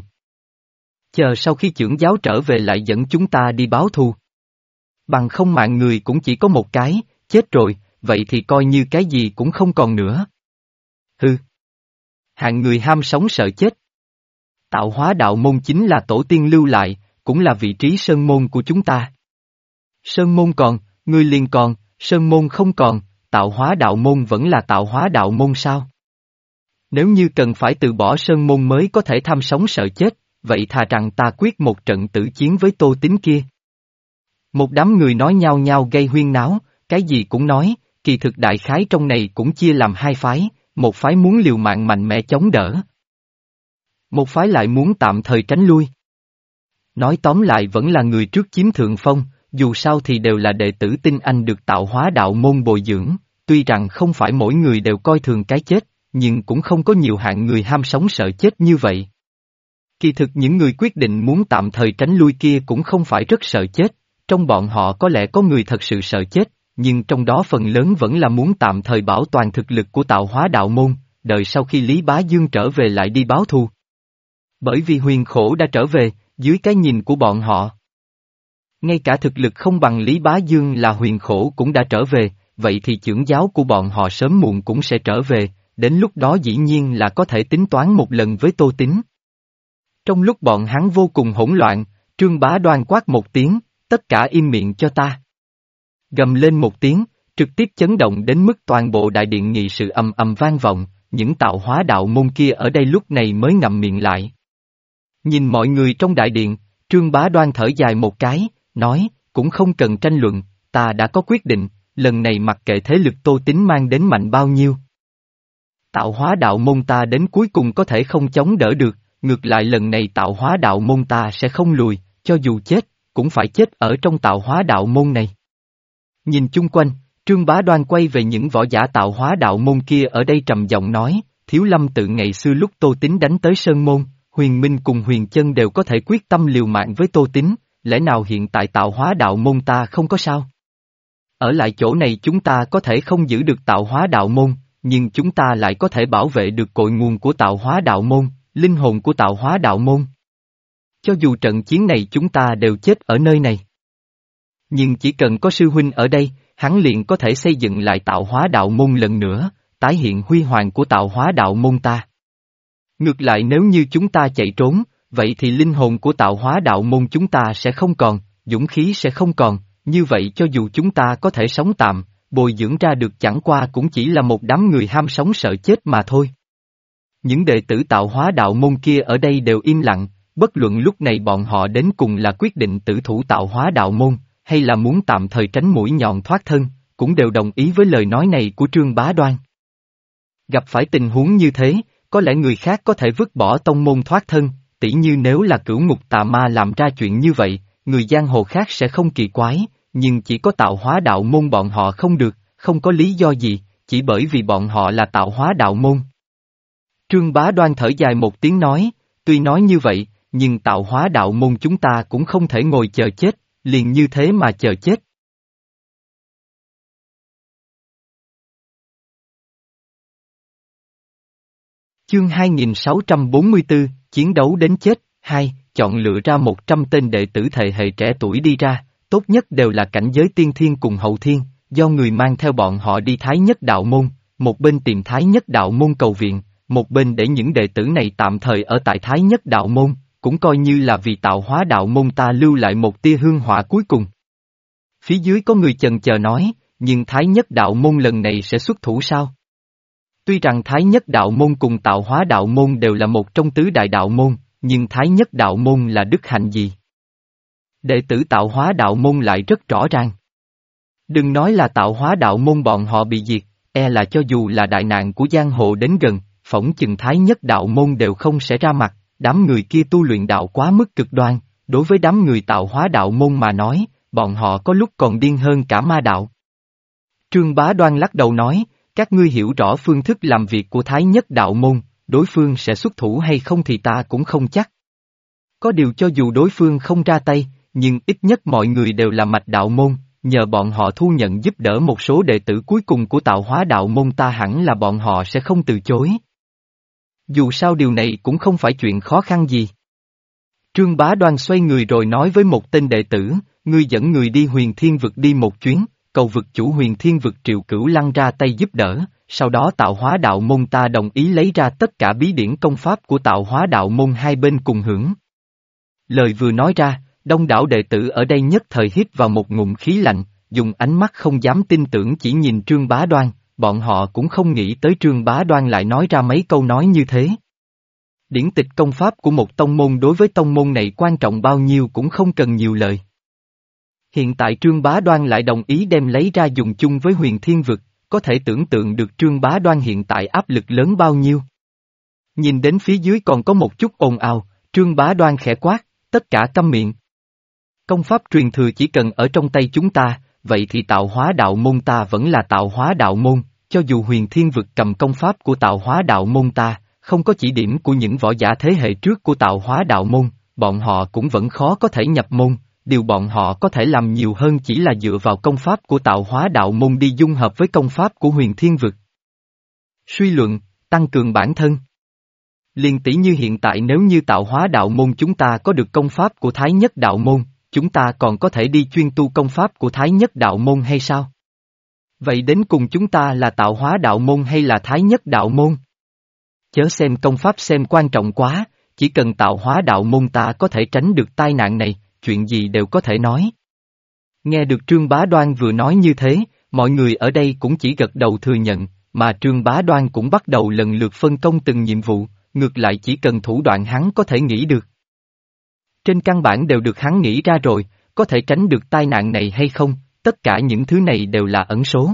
Chờ sau khi chưởng giáo trở về lại dẫn chúng ta đi báo thù. Bằng không mạng người cũng chỉ có một cái, chết rồi, vậy thì coi như cái gì cũng không còn nữa. Hừ. Hạng người ham sống sợ chết. Tạo hóa đạo môn chính là tổ tiên lưu lại, cũng là vị trí sơn môn của chúng ta. Sơn môn còn, ngươi liền còn, sơn môn không còn, tạo hóa đạo môn vẫn là tạo hóa đạo môn sao? Nếu như cần phải từ bỏ sơn môn mới có thể tham sống sợ chết, vậy thà rằng ta quyết một trận tử chiến với Tô Tín kia. Một đám người nói nhau nhau gây huyên náo, cái gì cũng nói, kỳ thực đại khái trong này cũng chia làm hai phái, một phái muốn liều mạng mạnh mẽ chống đỡ. Một phái lại muốn tạm thời tránh lui. Nói tóm lại vẫn là người trước chiếm thượng phong, dù sao thì đều là đệ tử tinh anh được tạo hóa đạo môn bồi dưỡng, tuy rằng không phải mỗi người đều coi thường cái chết, nhưng cũng không có nhiều hạng người ham sống sợ chết như vậy. Kỳ thực những người quyết định muốn tạm thời tránh lui kia cũng không phải rất sợ chết, trong bọn họ có lẽ có người thật sự sợ chết, nhưng trong đó phần lớn vẫn là muốn tạm thời bảo toàn thực lực của tạo hóa đạo môn, đợi sau khi Lý Bá Dương trở về lại đi báo thù. Bởi vì Huyền Khổ đã trở về, dưới cái nhìn của bọn họ. Ngay cả thực lực không bằng Lý Bá Dương là Huyền Khổ cũng đã trở về, vậy thì chưởng giáo của bọn họ sớm muộn cũng sẽ trở về, đến lúc đó dĩ nhiên là có thể tính toán một lần với Tô Tín. Trong lúc bọn hắn vô cùng hỗn loạn, Trương Bá Đoan quát một tiếng, tất cả im miệng cho ta. Gầm lên một tiếng, trực tiếp chấn động đến mức toàn bộ đại điện nghị sự ầm ầm vang vọng, những tạo hóa đạo môn kia ở đây lúc này mới ngậm miệng lại. Nhìn mọi người trong đại điện, Trương Bá Đoan thở dài một cái, nói, cũng không cần tranh luận, ta đã có quyết định, lần này mặc kệ thế lực Tô Tín mang đến mạnh bao nhiêu. Tạo hóa đạo môn ta đến cuối cùng có thể không chống đỡ được, ngược lại lần này tạo hóa đạo môn ta sẽ không lùi, cho dù chết, cũng phải chết ở trong tạo hóa đạo môn này. Nhìn chung quanh, Trương Bá Đoan quay về những võ giả tạo hóa đạo môn kia ở đây trầm giọng nói, Thiếu Lâm tự ngày xưa lúc Tô Tín đánh tới Sơn Môn, Huyền Minh cùng Huyền Chân đều có thể quyết tâm liều mạng với Tô Tín, lẽ nào hiện tại tạo hóa đạo môn ta không có sao? Ở lại chỗ này chúng ta có thể không giữ được tạo hóa đạo môn, nhưng chúng ta lại có thể bảo vệ được cội nguồn của tạo hóa đạo môn, linh hồn của tạo hóa đạo môn. Cho dù trận chiến này chúng ta đều chết ở nơi này. Nhưng chỉ cần có sư huynh ở đây, hắn liền có thể xây dựng lại tạo hóa đạo môn lần nữa, tái hiện huy hoàng của tạo hóa đạo môn ta. Ngược lại nếu như chúng ta chạy trốn, vậy thì linh hồn của tạo hóa đạo môn chúng ta sẽ không còn, dũng khí sẽ không còn, như vậy cho dù chúng ta có thể sống tạm, bồi dưỡng ra được chẳng qua cũng chỉ là một đám người ham sống sợ chết mà thôi. Những đệ tử tạo hóa đạo môn kia ở đây đều im lặng, bất luận lúc này bọn họ đến cùng là quyết định tử thủ tạo hóa đạo môn, hay là muốn tạm thời tránh mũi nhọn thoát thân, cũng đều đồng ý với lời nói này của Trương Bá Đoan. Gặp phải tình huống như thế, có lẽ người khác có thể vứt bỏ tông môn thoát thân, tỉ như nếu là cửu ngục tà ma làm ra chuyện như vậy, người giang hồ khác sẽ không kỳ quái, nhưng chỉ có tạo hóa đạo môn bọn họ không được, không có lý do gì, chỉ bởi vì bọn họ là tạo hóa đạo môn. Trương Bá Đoan thở dài một tiếng nói, tuy nói như vậy, nhưng tạo hóa đạo môn chúng ta cũng không thể ngồi chờ chết, liền như thế mà chờ chết. Chương hai nghìn sáu trăm bốn mươi tư, Chiến đấu đến chết, hai, chọn lựa ra một trăm tên đệ tử thề hệ trẻ tuổi đi ra, tốt nhất đều là cảnh giới tiên thiên cùng hậu thiên, do người mang theo bọn họ đi Thái Nhất Đạo Môn, một bên tìm Thái Nhất Đạo Môn cầu viện, một bên để những đệ tử này tạm thời ở tại Thái Nhất Đạo Môn, cũng coi như là vì tạo hóa đạo môn ta lưu lại một tia hương hỏa cuối cùng. Phía dưới có người chần chờ nói, nhưng Thái Nhất Đạo Môn lần này sẽ xuất thủ sao? Tuy rằng Thái Nhất Đạo Môn cùng tạo hóa đạo môn đều là một trong tứ đại đạo môn, nhưng Thái Nhất Đạo Môn là đức hạnh gì? Đệ tử tạo hóa đạo môn lại rất rõ ràng. Đừng nói là tạo hóa đạo môn bọn họ bị diệt, e là cho dù là đại nạn của giang hồ đến gần, phỏng chừng Thái Nhất Đạo Môn đều không sẽ ra mặt, đám người kia tu luyện đạo quá mức cực đoan, đối với đám người tạo hóa đạo môn mà nói, bọn họ có lúc còn điên hơn cả ma đạo. Trương Bá Đoan lắc đầu nói, các ngươi hiểu rõ phương thức làm việc của Thái Nhất Đạo Môn, đối phương sẽ xuất thủ hay không thì ta cũng không chắc. Có điều cho dù đối phương không ra tay, nhưng ít nhất mọi người đều là mạch đạo môn, nhờ bọn họ thu nhận giúp đỡ một số đệ tử cuối cùng của tạo hóa đạo môn ta hẳn là bọn họ sẽ không từ chối. Dù sao điều này cũng không phải chuyện khó khăn gì. Trương Bá Đoan xoay người rồi nói với một tên đệ tử, ngươi dẫn người đi Huyền Thiên Vực đi một chuyến, cầu vực chủ Huyền Thiên Vực Triệu Cửu Lăng ra tay giúp đỡ, sau đó tạo hóa đạo môn ta đồng ý lấy ra tất cả bí điển công pháp của tạo hóa đạo môn hai bên cùng hưởng. Lời vừa nói ra, đông đảo đệ tử ở đây nhất thời hít vào một ngụm khí lạnh, dùng ánh mắt không dám tin tưởng chỉ nhìn Trương Bá Đoan, bọn họ cũng không nghĩ tới Trương Bá Đoan lại nói ra mấy câu nói như thế. Điển tịch công pháp của một tông môn đối với tông môn này quan trọng bao nhiêu cũng không cần nhiều lời. Hiện tại Trương Bá Đoan lại đồng ý đem lấy ra dùng chung với Huyền Thiên Vực, có thể tưởng tượng được Trương Bá Đoan hiện tại áp lực lớn bao nhiêu. Nhìn đến phía dưới còn có một chút ồn ào, Trương Bá Đoan khẽ quát, tất cả câm miệng. Công pháp truyền thừa chỉ cần ở trong tay chúng ta, vậy thì tạo hóa đạo môn ta vẫn là tạo hóa đạo môn, cho dù Huyền Thiên Vực cầm công pháp của tạo hóa đạo môn ta, không có chỉ điểm của những võ giả thế hệ trước của tạo hóa đạo môn, bọn họ cũng vẫn khó có thể nhập môn, điều bọn họ có thể làm nhiều hơn chỉ là dựa vào công pháp của tạo hóa đạo môn đi dung hợp với công pháp của Huyền Thiên Vực. Suy luận, tăng cường bản thân. Liền tỷ như hiện tại nếu như tạo hóa đạo môn chúng ta có được công pháp của Thái Nhất Đạo Môn, chúng ta còn có thể đi chuyên tu công pháp của Thái Nhất Đạo Môn hay sao? Vậy đến cùng chúng ta là tạo hóa đạo môn hay là Thái Nhất Đạo Môn? Chớ xem công pháp xem quan trọng quá, chỉ cần tạo hóa đạo môn ta có thể tránh được tai nạn này, chuyện gì đều có thể nói. Nghe được Trương Bá Đoan vừa nói như thế, mọi người ở đây cũng chỉ gật đầu thừa nhận, mà Trương Bá Đoan cũng bắt đầu lần lượt phân công từng nhiệm vụ, ngược lại chỉ cần thủ đoạn hắn có thể nghĩ được. Trên căn bản đều được hắn nghĩ ra rồi, có thể tránh được tai nạn này hay không, tất cả những thứ này đều là ẩn số.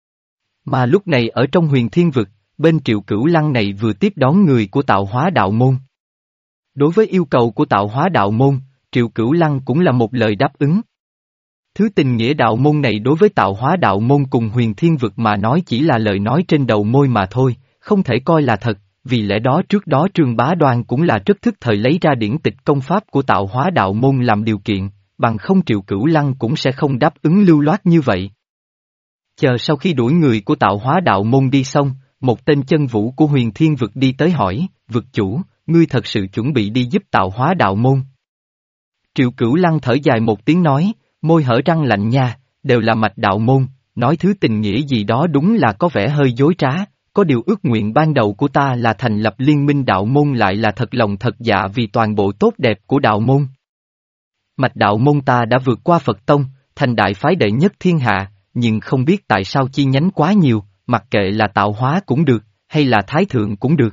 Mà lúc này ở trong Huyền Thiên Vực, bên Triệu Cửu Lăng này vừa tiếp đón người của tạo hóa đạo môn. Đối với yêu cầu của tạo hóa đạo môn, Triệu Cửu Lăng cũng là một lời đáp ứng. Thứ tình nghĩa đạo môn này đối với tạo hóa đạo môn cùng Huyền Thiên Vực mà nói chỉ là lời nói trên đầu môi mà thôi, không thể coi là thật, vì lẽ đó trước đó Trương Bá Đoan cũng là rất thức thời lấy ra điển tịch công pháp của tạo hóa đạo môn làm điều kiện, bằng không Triệu Cửu Lăng cũng sẽ không đáp ứng lưu loát như vậy. Chờ sau khi đuổi người của tạo hóa đạo môn đi xong, một tên chân vũ của Huyền Thiên Vực đi tới hỏi, vực chủ, ngươi thật sự chuẩn bị đi giúp tạo hóa đạo môn? Triệu Cửu Lăng thở dài một tiếng nói, môi hở răng lạnh nha, đều là mạch đạo môn, nói thứ tình nghĩa gì đó đúng là có vẻ hơi dối trá, có điều ước nguyện ban đầu của ta là thành lập liên minh đạo môn lại là thật lòng thật dạ vì toàn bộ tốt đẹp của đạo môn. Mạch đạo môn ta đã vượt qua Phật Tông, thành đại phái đệ nhất thiên hạ, nhưng không biết tại sao chi nhánh quá nhiều, mặc kệ là tạo hóa cũng được, hay là thái thượng cũng được.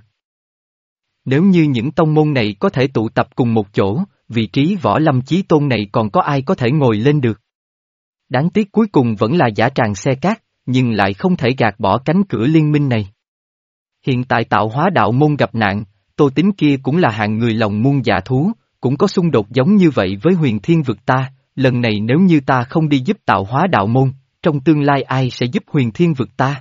Nếu như những tông môn này có thể tụ tập cùng một chỗ, vị trí võ lâm chí tôn này còn có ai có thể ngồi lên được. Đáng tiếc cuối cùng vẫn là giả tràng xe cát, nhưng lại không thể gạt bỏ cánh cửa liên minh này. Hiện tại tạo hóa đạo môn gặp nạn, Tô Tính kia cũng là hạng người lòng muôn dạ thú, cũng có xung đột giống như vậy với Huyền Thiên Vực ta, lần này nếu như ta không đi giúp tạo hóa đạo môn, trong tương lai ai sẽ giúp Huyền Thiên Vực ta?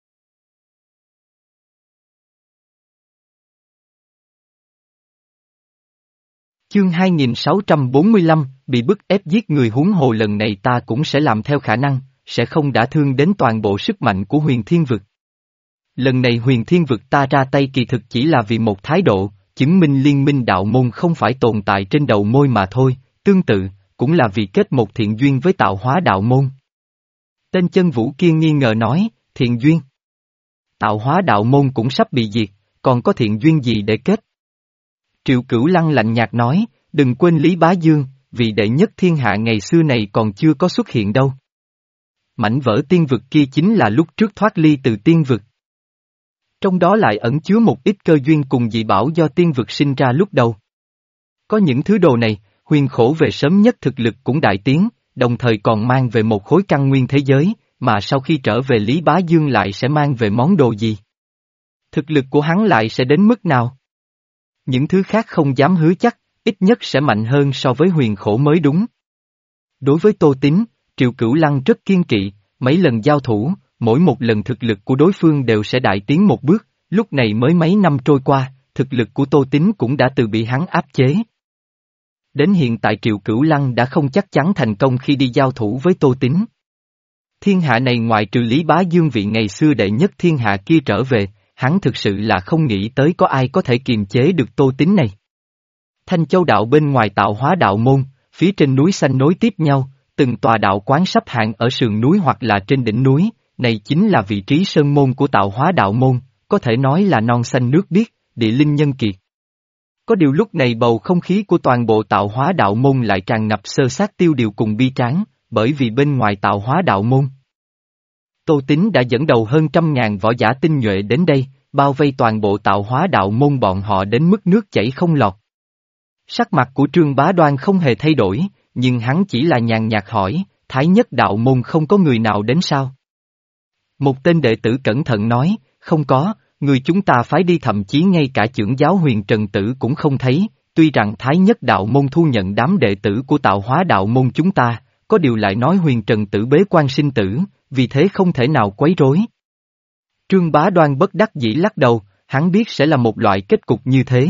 Chương hai nghìn sáu trăm bốn mươi lăm, bị bức ép giết người huống hồ lần này ta cũng sẽ làm theo khả năng, sẽ không đả thương đến toàn bộ sức mạnh của Huyền Thiên Vực. Lần này Huyền Thiên Vực ta ra tay kỳ thực chỉ là vì một thái độ, chứng minh liên minh đạo môn không phải tồn tại trên đầu môi mà thôi, tương tự, cũng là vì kết một thiện duyên với tạo hóa đạo môn. Tên chân vũ kia nghi ngờ nói, thiện duyên. Tạo hóa đạo môn cũng sắp bị diệt, còn có thiện duyên gì để kết? Triệu Cửu Lăng lạnh nhạt nói, đừng quên Lý Bá Dương, vị đệ nhất thiên hạ ngày xưa này còn chưa có xuất hiện đâu. Mảnh vỡ tiên vực kia chính là lúc trước thoát ly từ tiên vực. Trong đó lại ẩn chứa một ít cơ duyên cùng dị bảo do tiên vực sinh ra lúc đầu. Có những thứ đồ này, Huyền Khổ về sớm nhất thực lực cũng đại tiến, đồng thời còn mang về một khối căn nguyên thế giới, mà sau khi trở về Lý Bá Dương lại sẽ mang về món đồ gì? Thực lực của hắn lại sẽ đến mức nào? Những thứ khác không dám hứa chắc, ít nhất sẽ mạnh hơn so với Huyền Khổ mới đúng. Đối với Tô Tín, Triệu Cửu Lăng rất kiên kỵ, mấy lần giao thủ, mỗi một lần thực lực của đối phương đều sẽ đại tiến một bước, lúc này mới mấy năm trôi qua, thực lực của Tô Tín cũng đã từ bị hắn áp chế. Đến hiện tại Triệu Cửu Lăng đã không chắc chắn thành công khi đi giao thủ với Tô Tín. Thiên hạ này ngoại trừ Lý Bá Dương vị ngày xưa đệ nhất thiên hạ kia trở về, hắn thực sự là không nghĩ tới có ai có thể kiềm chế được Tô Tín này. Thanh Châu đạo bên ngoài Tạo Hóa đạo môn, phía trên núi xanh nối tiếp nhau, từng tòa đạo quán sắp hàng ở sườn núi hoặc là trên đỉnh núi, này chính là vị trí sơn môn của Tạo Hóa đạo môn, có thể nói là non xanh nước biếc, địa linh nhân kiệt. Có điều lúc này bầu không khí của toàn bộ Tạo Hóa đạo môn lại tràn ngập sơ sát tiêu điều cùng bi tráng, bởi vì bên ngoài Tạo Hóa đạo môn, Tô Tín đã dẫn đầu hơn trăm ngàn võ giả tinh nhuệ đến đây, bao vây toàn bộ Tạo Hóa đạo môn bọn họ đến mức nước chảy không lọt. Sắc mặt của Trương Bá Đoan không hề thay đổi, nhưng hắn chỉ là nhàn nhạt hỏi, Thái Nhất đạo môn không có người nào đến sao? Một tên đệ tử cẩn thận nói, không có, người chúng ta phái đi thậm chí ngay cả trưởng giáo Huyền Trần Tử cũng không thấy, tuy rằng Thái Nhất đạo môn thu nhận đám đệ tử của Tạo Hóa đạo môn chúng ta, có điều lại nói Huyền Trần Tử bế quan sinh tử, vì thế không thể nào quấy rối. Trương Bá Đoan bất đắc dĩ lắc đầu, hắn biết sẽ là một loại kết cục như thế.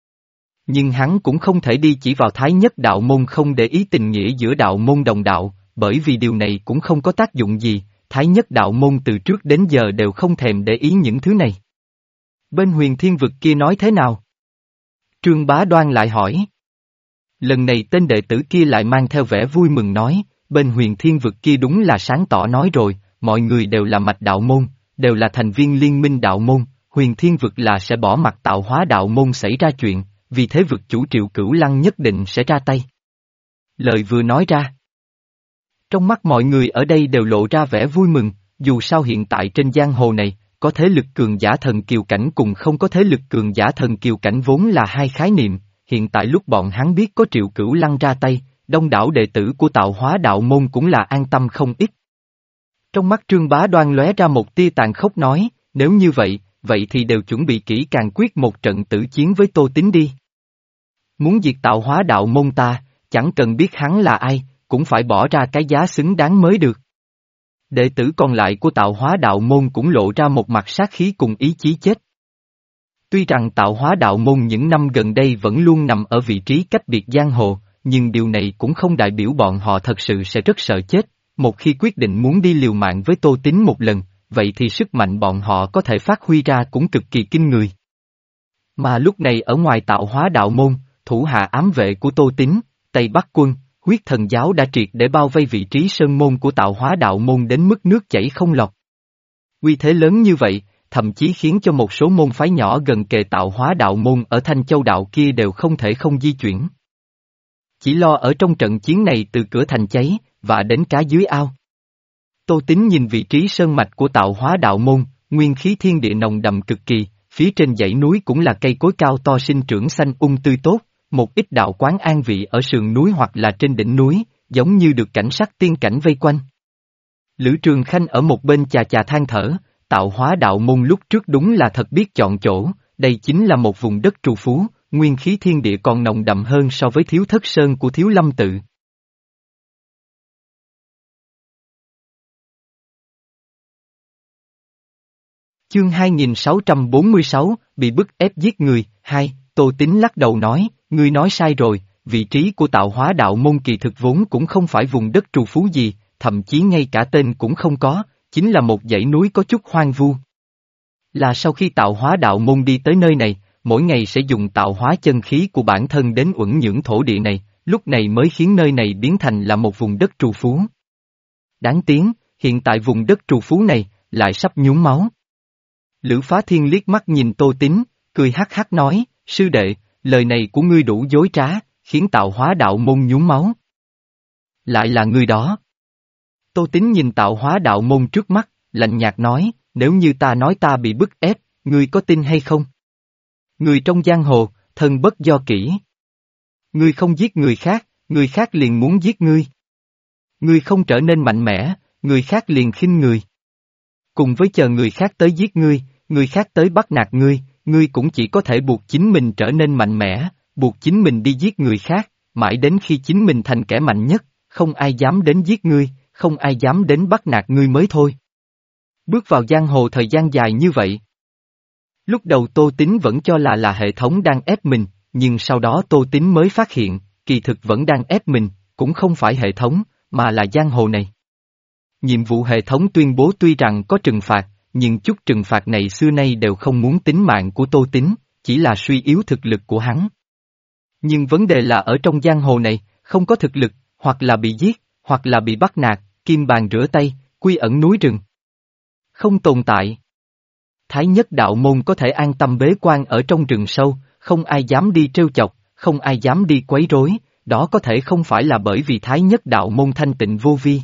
Nhưng hắn cũng không thể đi chỉ vào Thái Nhất đạo môn không để ý tình nghĩa giữa đạo môn đồng đạo, bởi vì điều này cũng không có tác dụng gì, Thái Nhất đạo môn từ trước đến giờ đều không thèm để ý những thứ này. Bên Huyền Thiên vực kia nói thế nào? Trương Bá Đoan lại hỏi. Lần này tên đệ tử kia lại mang theo vẻ vui mừng nói, bên Huyền Thiên vực kia đúng là sáng tỏ nói rồi, mọi người đều là mạch đạo môn, đều là thành viên liên minh đạo môn, Huyền Thiên vực là sẽ bỏ mặt Tạo Hóa đạo môn xảy ra chuyện, vì thế vực chủ Triệu Cửu Lăng nhất định sẽ ra tay. Lời vừa nói ra, trong mắt mọi người ở đây đều lộ ra vẻ vui mừng, dù sao hiện tại trên giang hồ này, có thế lực cường giả thần kiều cảnh cùng không có thế lực cường giả thần kiều cảnh vốn là hai khái niệm, hiện tại lúc bọn hắn biết có Triệu Cửu Lăng ra tay, đông đảo đệ tử của Tạo Hóa đạo môn cũng là an tâm không ít. Trong mắt Trương Bá Đoan lóe ra một tia tàn khốc nói, nếu như vậy, vậy thì đều chuẩn bị kỹ càng quyết một trận tử chiến với Tô Tín đi. Muốn diệt Tạo Hóa đạo môn ta, chẳng cần biết hắn là ai, cũng phải bỏ ra cái giá xứng đáng mới được. Đệ tử còn lại của Tạo Hóa đạo môn cũng lộ ra một mặt sát khí cùng ý chí chết. Tuy rằng Tạo Hóa đạo môn những năm gần đây vẫn luôn nằm ở vị trí cách biệt giang hồ, nhưng điều này cũng không đại biểu bọn họ thật sự sẽ rất sợ chết, một khi quyết định muốn đi liều mạng với Tô Tín một lần, vậy thì sức mạnh bọn họ có thể phát huy ra cũng cực kỳ kinh người. Mà lúc này ở ngoài Tạo Hóa đạo môn, thủ hạ ám vệ của Tô Tín, Tây Bắc quân, huyết thần giáo đã triệt để bao vây vị trí sơn môn của Tạo Hóa đạo môn đến mức nước chảy không lọt. Uy thế lớn như vậy, thậm chí khiến cho một số môn phái nhỏ gần kề Tạo Hóa đạo môn ở Thanh Châu đạo kia đều không thể không di chuyển. Chỉ lo ở trong trận chiến này từ cửa thành cháy, và đến cá dưới ao. Tô Tín nhìn vị trí sơn mạch của Tạo Hóa đạo môn, nguyên khí thiên địa nồng đậm cực kỳ, phía trên dãy núi cũng là cây cối cao to sinh trưởng xanh ung tươi tốt, một ít đạo quán an vị ở sườn núi hoặc là trên đỉnh núi, giống như được cảnh sắc tiên cảnh vây quanh. Lữ Trường Khanh ở một bên chà chà than thở, Tạo Hóa đạo môn lúc trước đúng là thật biết chọn chỗ, đây chính là một vùng đất trù phú, nguyên khí thiên địa còn nồng đậm hơn so với Thiếu Thất Sơn của Thiếu Lâm Tự. Chương hai nghìn sáu trăm bốn mươi sáu, bị bức ép giết người, hai, Tô Tín lắc đầu nói, ngươi nói sai rồi, vị trí của Tạo Hóa đạo môn kỳ thực vốn cũng không phải vùng đất trù phú gì, thậm chí ngay cả tên cũng không có, chính là một dãy núi có chút hoang vu. Là sau khi Tạo Hóa đạo môn đi tới nơi này, mỗi ngày sẽ dùng tạo hóa chân khí của bản thân đến uẩn nhưỡng thổ địa này, lúc này mới khiến nơi này biến thành là một vùng đất trù phú. Đáng tiếc, hiện tại vùng đất trù phú này, lại sắp nhuốm máu. Lữ Phá Thiên liếc mắt nhìn Tô Tín, cười hắc hắc nói, sư đệ, lời này của ngươi đủ dối trá, khiến tạo hóa đạo môn nhúm máu. Lại là ngươi đó. Tô Tín nhìn tạo hóa đạo môn trước mắt, lạnh nhạt nói, nếu như ta nói ta bị bức ép, ngươi có tin hay không? Người trong giang hồ, thân bất do kỷ. Ngươi không giết người khác, người khác liền muốn giết ngươi. Ngươi không trở nên mạnh mẽ, người khác liền khinh người. Cùng với chờ người khác tới giết ngươi, người khác tới bắt nạt ngươi, ngươi cũng chỉ có thể buộc chính mình trở nên mạnh mẽ, buộc chính mình đi giết người khác, mãi đến khi chính mình thành kẻ mạnh nhất, không ai dám đến giết ngươi, không ai dám đến bắt nạt ngươi mới thôi. Bước vào giang hồ thời gian dài như vậy. Lúc đầu Tô Tín vẫn cho là là hệ thống đang ép mình, nhưng sau đó Tô Tín mới phát hiện, kỳ thực vẫn đang ép mình, cũng không phải hệ thống, mà là giang hồ này. Nhiệm vụ hệ thống tuyên bố tuy rằng có trừng phạt, nhưng chút trừng phạt này xưa nay đều không muốn tính mạng của Tô Tín, chỉ là suy yếu thực lực của hắn. Nhưng vấn đề là ở trong giang hồ này, không có thực lực, hoặc là bị giết, hoặc là bị bắt nạt, kim bàn rửa tay, quy ẩn núi rừng. Không tồn tại. Thái nhất đạo môn có thể an tâm bế quan ở trong rừng sâu, không ai dám đi trêu chọc, không ai dám đi quấy rối, đó có thể không phải là bởi vì Thái nhất đạo môn thanh tịnh vô vi.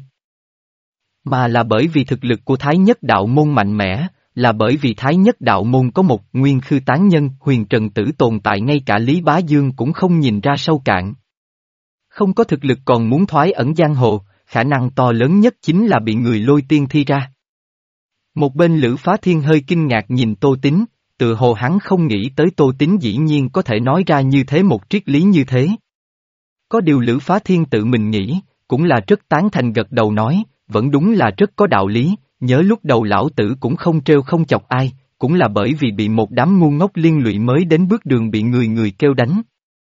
Mà là bởi vì thực lực của Thái nhất đạo môn mạnh mẽ, là bởi vì Thái nhất đạo môn có một nguyên khư tán nhân huyền trần tử tồn tại ngay cả Lý Bá Dương cũng không nhìn ra sâu cạn. Không có thực lực còn muốn thoái ẩn giang hồ, khả năng to lớn nhất chính là bị người lôi tiên thi ra. Một bên Lữ Phá Thiên hơi kinh ngạc nhìn Tô Tín, tự hồ hắn không nghĩ tới Tô Tín dĩ nhiên có thể nói ra như thế một triết lý như thế. Có điều Lữ Phá Thiên tự mình nghĩ, cũng là rất tán thành gật đầu nói, vẫn đúng là rất có đạo lý, nhớ lúc đầu lão tử cũng không trêu không chọc ai, cũng là bởi vì bị một đám ngu ngốc liên lụy mới đến bước đường bị người người kêu đánh.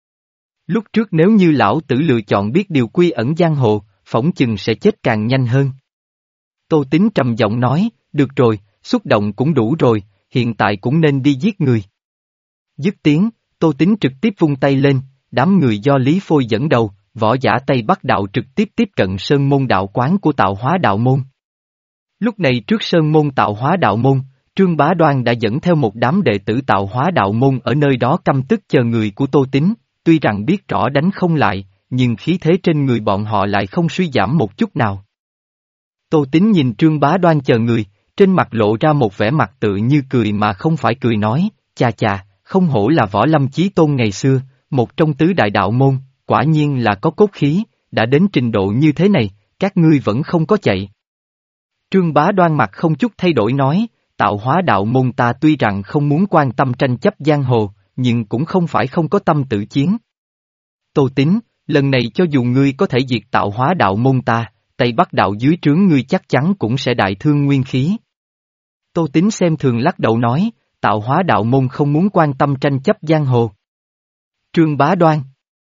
Lúc trước nếu như lão tử lựa chọn biết điều quy ẩn giang hồ, phỏng chừng sẽ chết càng nhanh hơn. Tô Tín trầm giọng nói, được rồi, xúc động cũng đủ rồi, hiện tại cũng nên đi giết người. Dứt tiếng, Tô Tín trực tiếp vung tay lên, đám người do Lý Phôi dẫn đầu, võ giả Tây Bắc đạo trực tiếp tiếp cận sơn môn đạo quán của tạo hóa đạo môn. Lúc này trước sơn môn tạo hóa đạo môn, Trương Bá Đoan đã dẫn theo một đám đệ tử tạo hóa đạo môn ở nơi đó căm tức chờ người của Tô Tín, tuy rằng biết rõ đánh không lại, nhưng khí thế trên người bọn họ lại không suy giảm một chút nào. Tô Tín nhìn Trương Bá Đoan chờ người, trên mặt lộ ra một vẻ mặt tự như cười mà không phải cười nói, chà chà, không hổ là Võ Lâm Chí Tôn ngày xưa, một trong tứ đại đạo môn, quả nhiên là có cốt khí, đã đến trình độ như thế này, các ngươi vẫn không có chạy. Trương Bá Đoan mặt không chút thay đổi nói, tạo hóa đạo môn ta tuy rằng không muốn quan tâm tranh chấp giang hồ, nhưng cũng không phải không có tâm tự chiến. Tô Tín, lần này cho dù ngươi có thể diệt tạo hóa đạo môn ta, Tây Bắc đạo dưới trướng ngươi chắc chắn cũng sẽ đại thương nguyên khí. Tô Tín xem thường lắc đầu nói, tạo hóa đạo môn không muốn quan tâm tranh chấp giang hồ. Trương Bá Đoan,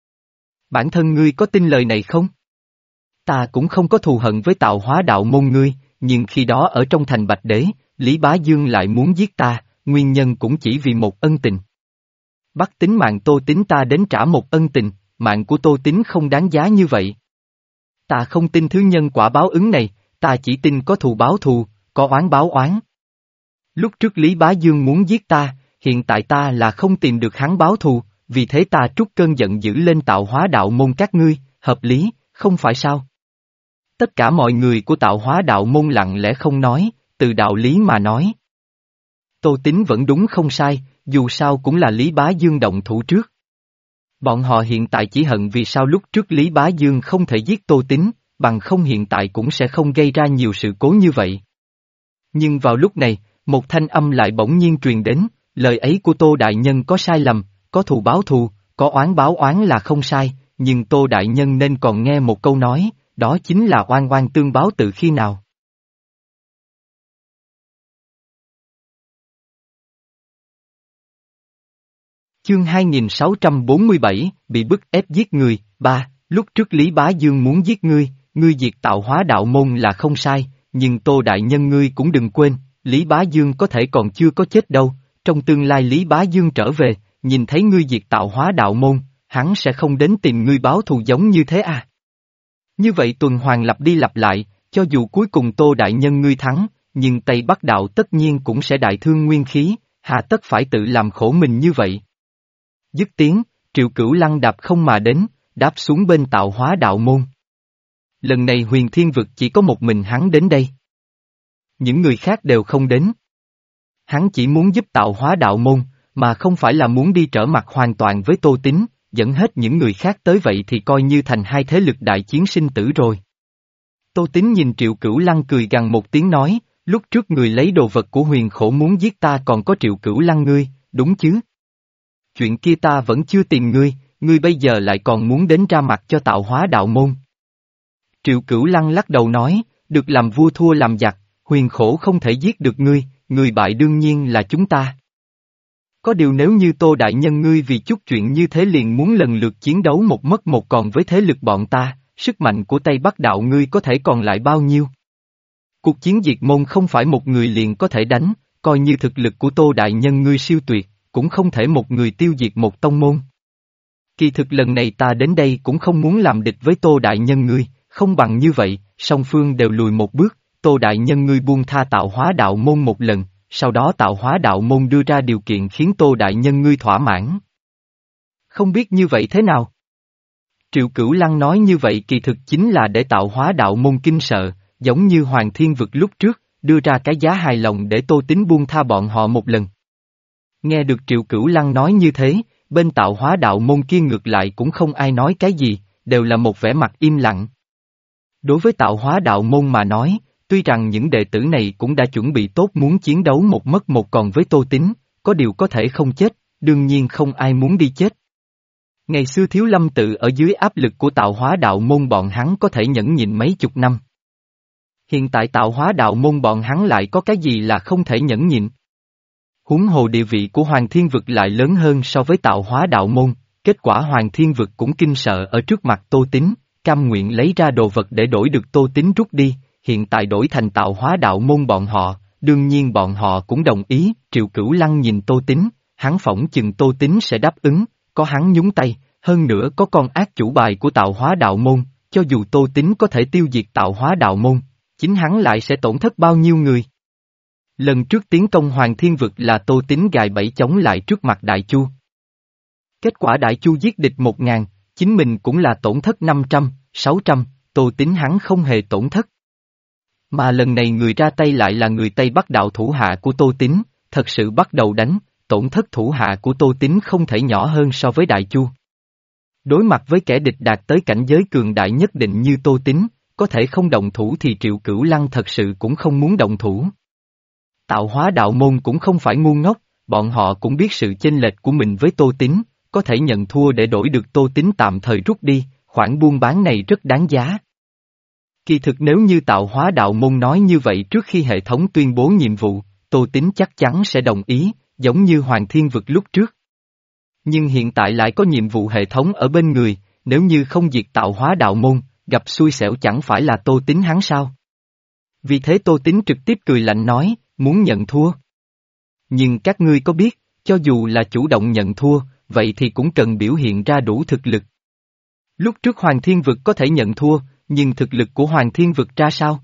bản thân ngươi có tin lời này không? Ta cũng không có thù hận với tạo hóa đạo môn ngươi, nhưng khi đó ở trong thành Bạch Đế, Lý Bá Dương lại muốn giết ta, nguyên nhân cũng chỉ vì một ân tình. Bắt tính mạng Tô Tín ta đến trả một ân tình, mạng của Tô Tín không đáng giá như vậy. Ta không tin thứ nhân quả báo ứng này, ta chỉ tin có thù báo thù, có oán báo oán. Lúc trước Lý Bá Dương muốn giết ta, hiện tại ta là không tìm được hắn báo thù, vì thế ta trút cơn giận dữ lên tạo hóa đạo môn các ngươi, hợp lý, không phải sao? Tất cả mọi người của tạo hóa đạo môn lặng lẽ không nói, từ đạo lý mà nói. Tô Tín vẫn đúng không sai, dù sao cũng là Lý Bá Dương động thủ trước. Bọn họ hiện tại chỉ hận vì sao lúc trước Lý Bá Dương không thể giết Tô Tín, bằng không hiện tại cũng sẽ không gây ra nhiều sự cố như vậy. Nhưng vào lúc này, một thanh âm lại bỗng nhiên truyền đến, lời ấy của Tô Đại Nhân có sai lầm, có thù báo thù, có oán báo oán là không sai, nhưng Tô Đại Nhân nên còn nghe một câu nói, đó chính là oan oan tương báo từ khi nào. Chương hai nghìn sáu trăm bốn mươi bảy, bị bức ép giết người, ba, lúc trước Lý Bá Dương muốn giết ngươi, ngươi diệt tạo hóa đạo môn là không sai, nhưng Tô Đại Nhân ngươi cũng đừng quên, Lý Bá Dương có thể còn chưa có chết đâu, trong tương lai Lý Bá Dương trở về, nhìn thấy ngươi diệt tạo hóa đạo môn, hắn sẽ không đến tìm ngươi báo thù giống như thế à. Như vậy tuần hoàn lặp đi lặp lại, cho dù cuối cùng Tô Đại Nhân ngươi thắng, nhưng Tây Bắc đạo tất nhiên cũng sẽ đại thương nguyên khí, Hà tất phải tự làm khổ mình như vậy. Dứt tiếng, Triệu Cửu Lăng đạp không mà đến, đáp xuống bên tạo hóa đạo môn. Lần này huyền thiên vực chỉ có một mình hắn đến đây. Những người khác đều không đến. Hắn chỉ muốn giúp tạo hóa đạo môn, mà không phải là muốn đi trở mặt hoàn toàn với Tô Tín, dẫn hết những người khác tới vậy thì coi như thành hai thế lực đại chiến sinh tử rồi. Tô Tín nhìn Triệu Cửu Lăng cười gằn một tiếng nói, lúc trước người lấy đồ vật của huyền khổ muốn giết ta còn có Triệu Cửu Lăng ngươi, đúng chứ? Chuyện kia ta vẫn chưa tìm ngươi, ngươi bây giờ lại còn muốn đến ra mặt cho tạo hóa đạo môn. Triệu Cửu Lăng lắc đầu nói, được làm vua thua làm giặc, huyền khổ không thể giết được ngươi, người bại đương nhiên là chúng ta. Có điều nếu như Tô Đại Nhân ngươi vì chút chuyện như thế liền muốn lần lượt chiến đấu một mất một còn với thế lực bọn ta, sức mạnh của Tây Bắc đạo ngươi có thể còn lại bao nhiêu? Cuộc chiến diệt môn không phải một người liền có thể đánh, coi như thực lực của Tô Đại Nhân ngươi siêu tuyệt, cũng không thể một người tiêu diệt một tông môn. Kỳ thực lần này ta đến đây cũng không muốn làm địch với Tô Đại Nhân ngươi, không bằng như vậy, song phương đều lùi một bước, Tô Đại Nhân ngươi buông tha tạo hóa đạo môn một lần, sau đó tạo hóa đạo môn đưa ra điều kiện khiến Tô Đại Nhân ngươi thỏa mãn. Không biết như vậy thế nào? Triệu Cửu Lăng nói như vậy kỳ thực chính là để tạo hóa đạo môn kinh sợ, giống như Hoàng Thiên Vực lúc trước, đưa ra cái giá hài lòng để Tô Tín buông tha bọn họ một lần. Nghe được Triệu Cửu Lăng nói như thế, bên tạo hóa đạo môn kia ngược lại cũng không ai nói cái gì, đều là một vẻ mặt im lặng. Đối với tạo hóa đạo môn mà nói, tuy rằng những đệ tử này cũng đã chuẩn bị tốt muốn chiến đấu một mất một còn với Tô Tín, có điều có thể không chết, đương nhiên không ai muốn đi chết. Ngày xưa Thiếu Lâm tự ở dưới áp lực của tạo hóa đạo môn bọn hắn có thể nhẫn nhịn mấy chục năm. Hiện tại tạo hóa đạo môn bọn hắn lại có cái gì là không thể nhẫn nhịn. Huống hồ địa vị của Hoàng Thiên Vực lại lớn hơn so với tạo hóa đạo môn, kết quả Hoàng Thiên Vực cũng kinh sợ ở trước mặt Tô Tín, cam nguyện lấy ra đồ vật để đổi được Tô Tín rút đi, hiện tại đổi thành tạo hóa đạo môn bọn họ, đương nhiên bọn họ cũng đồng ý, Triệu Cửu Lăng nhìn Tô Tín, hắn phỏng chừng Tô Tín sẽ đáp ứng, có hắn nhúng tay, hơn nữa có con ác chủ bài của tạo hóa đạo môn, cho dù Tô Tín có thể tiêu diệt tạo hóa đạo môn, chính hắn lại sẽ tổn thất bao nhiêu người. Lần trước tiến công Hoàng Thiên Vực là Tô Tín gài bẫy chống lại trước mặt Đại Chu. Kết quả Đại Chu giết địch một ngàn, chính mình cũng là tổn thất năm trăm, sáu trăm, Tô Tín hắn không hề tổn thất. Mà lần này người ra tay lại là người Tây Bắc đạo thủ hạ của Tô Tín, thật sự bắt đầu đánh, tổn thất thủ hạ của Tô Tín không thể nhỏ hơn so với Đại Chu. Đối mặt với kẻ địch đạt tới cảnh giới cường đại nhất định như Tô Tín, có thể không động thủ thì Triệu Cửu Lăng thật sự cũng không muốn động thủ. Tạo hóa đạo môn cũng không phải ngu ngốc, bọn họ cũng biết sự chênh lệch của mình với Tô Tín, có thể nhận thua để đổi được Tô Tín tạm thời rút đi, khoản buôn bán này rất đáng giá. Kỳ thực nếu như tạo hóa đạo môn nói như vậy trước khi hệ thống tuyên bố nhiệm vụ, Tô Tín chắc chắn sẽ đồng ý, giống như Hoàng Thiên Vực lúc trước. Nhưng hiện tại lại có nhiệm vụ hệ thống ở bên người, nếu như không diệt tạo hóa đạo môn, gặp xui xẻo chẳng phải là Tô Tín hắn sao? Vì thế Tô Tín trực tiếp cười lạnh nói, muốn nhận thua. Nhưng các ngươi có biết, cho dù là chủ động nhận thua, vậy thì cũng cần biểu hiện ra đủ thực lực. Lúc trước Hoàng Thiên Vực có thể nhận thua, nhưng thực lực của Hoàng Thiên Vực ra sao?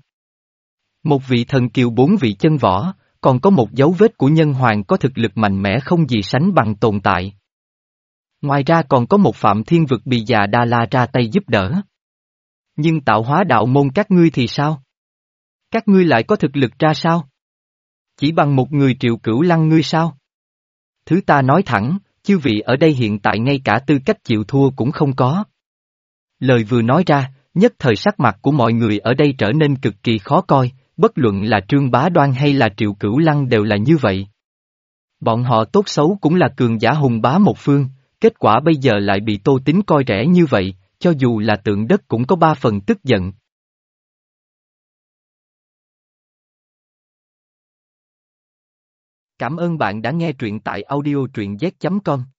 Một vị thần kiều bốn vị chân võ, còn có một dấu vết của nhân hoàng có thực lực mạnh mẽ không gì sánh bằng tồn tại. Ngoài ra còn có một Phạm Thiên Vực bị già Đa La ra tay giúp đỡ. Nhưng tạo hóa đạo môn các ngươi thì sao? Các ngươi lại có thực lực ra sao? Chỉ bằng một người Triệu Cửu Lăng ngươi sao? Thứ ta nói thẳng, chư vị ở đây hiện tại ngay cả tư cách chịu thua cũng không có. Lời vừa nói ra, nhất thời sắc mặt của mọi người ở đây trở nên cực kỳ khó coi, bất luận là Trương Bá Đoan hay là Triệu Cửu Lăng đều là như vậy. Bọn họ tốt xấu cũng là cường giả hùng bá một phương, kết quả bây giờ lại bị Tô Tín coi rẻ như vậy, cho dù là Tượng Đất cũng có ba phần tức giận. Cảm ơn bạn đã nghe truyện tại audio truyện z chấm com.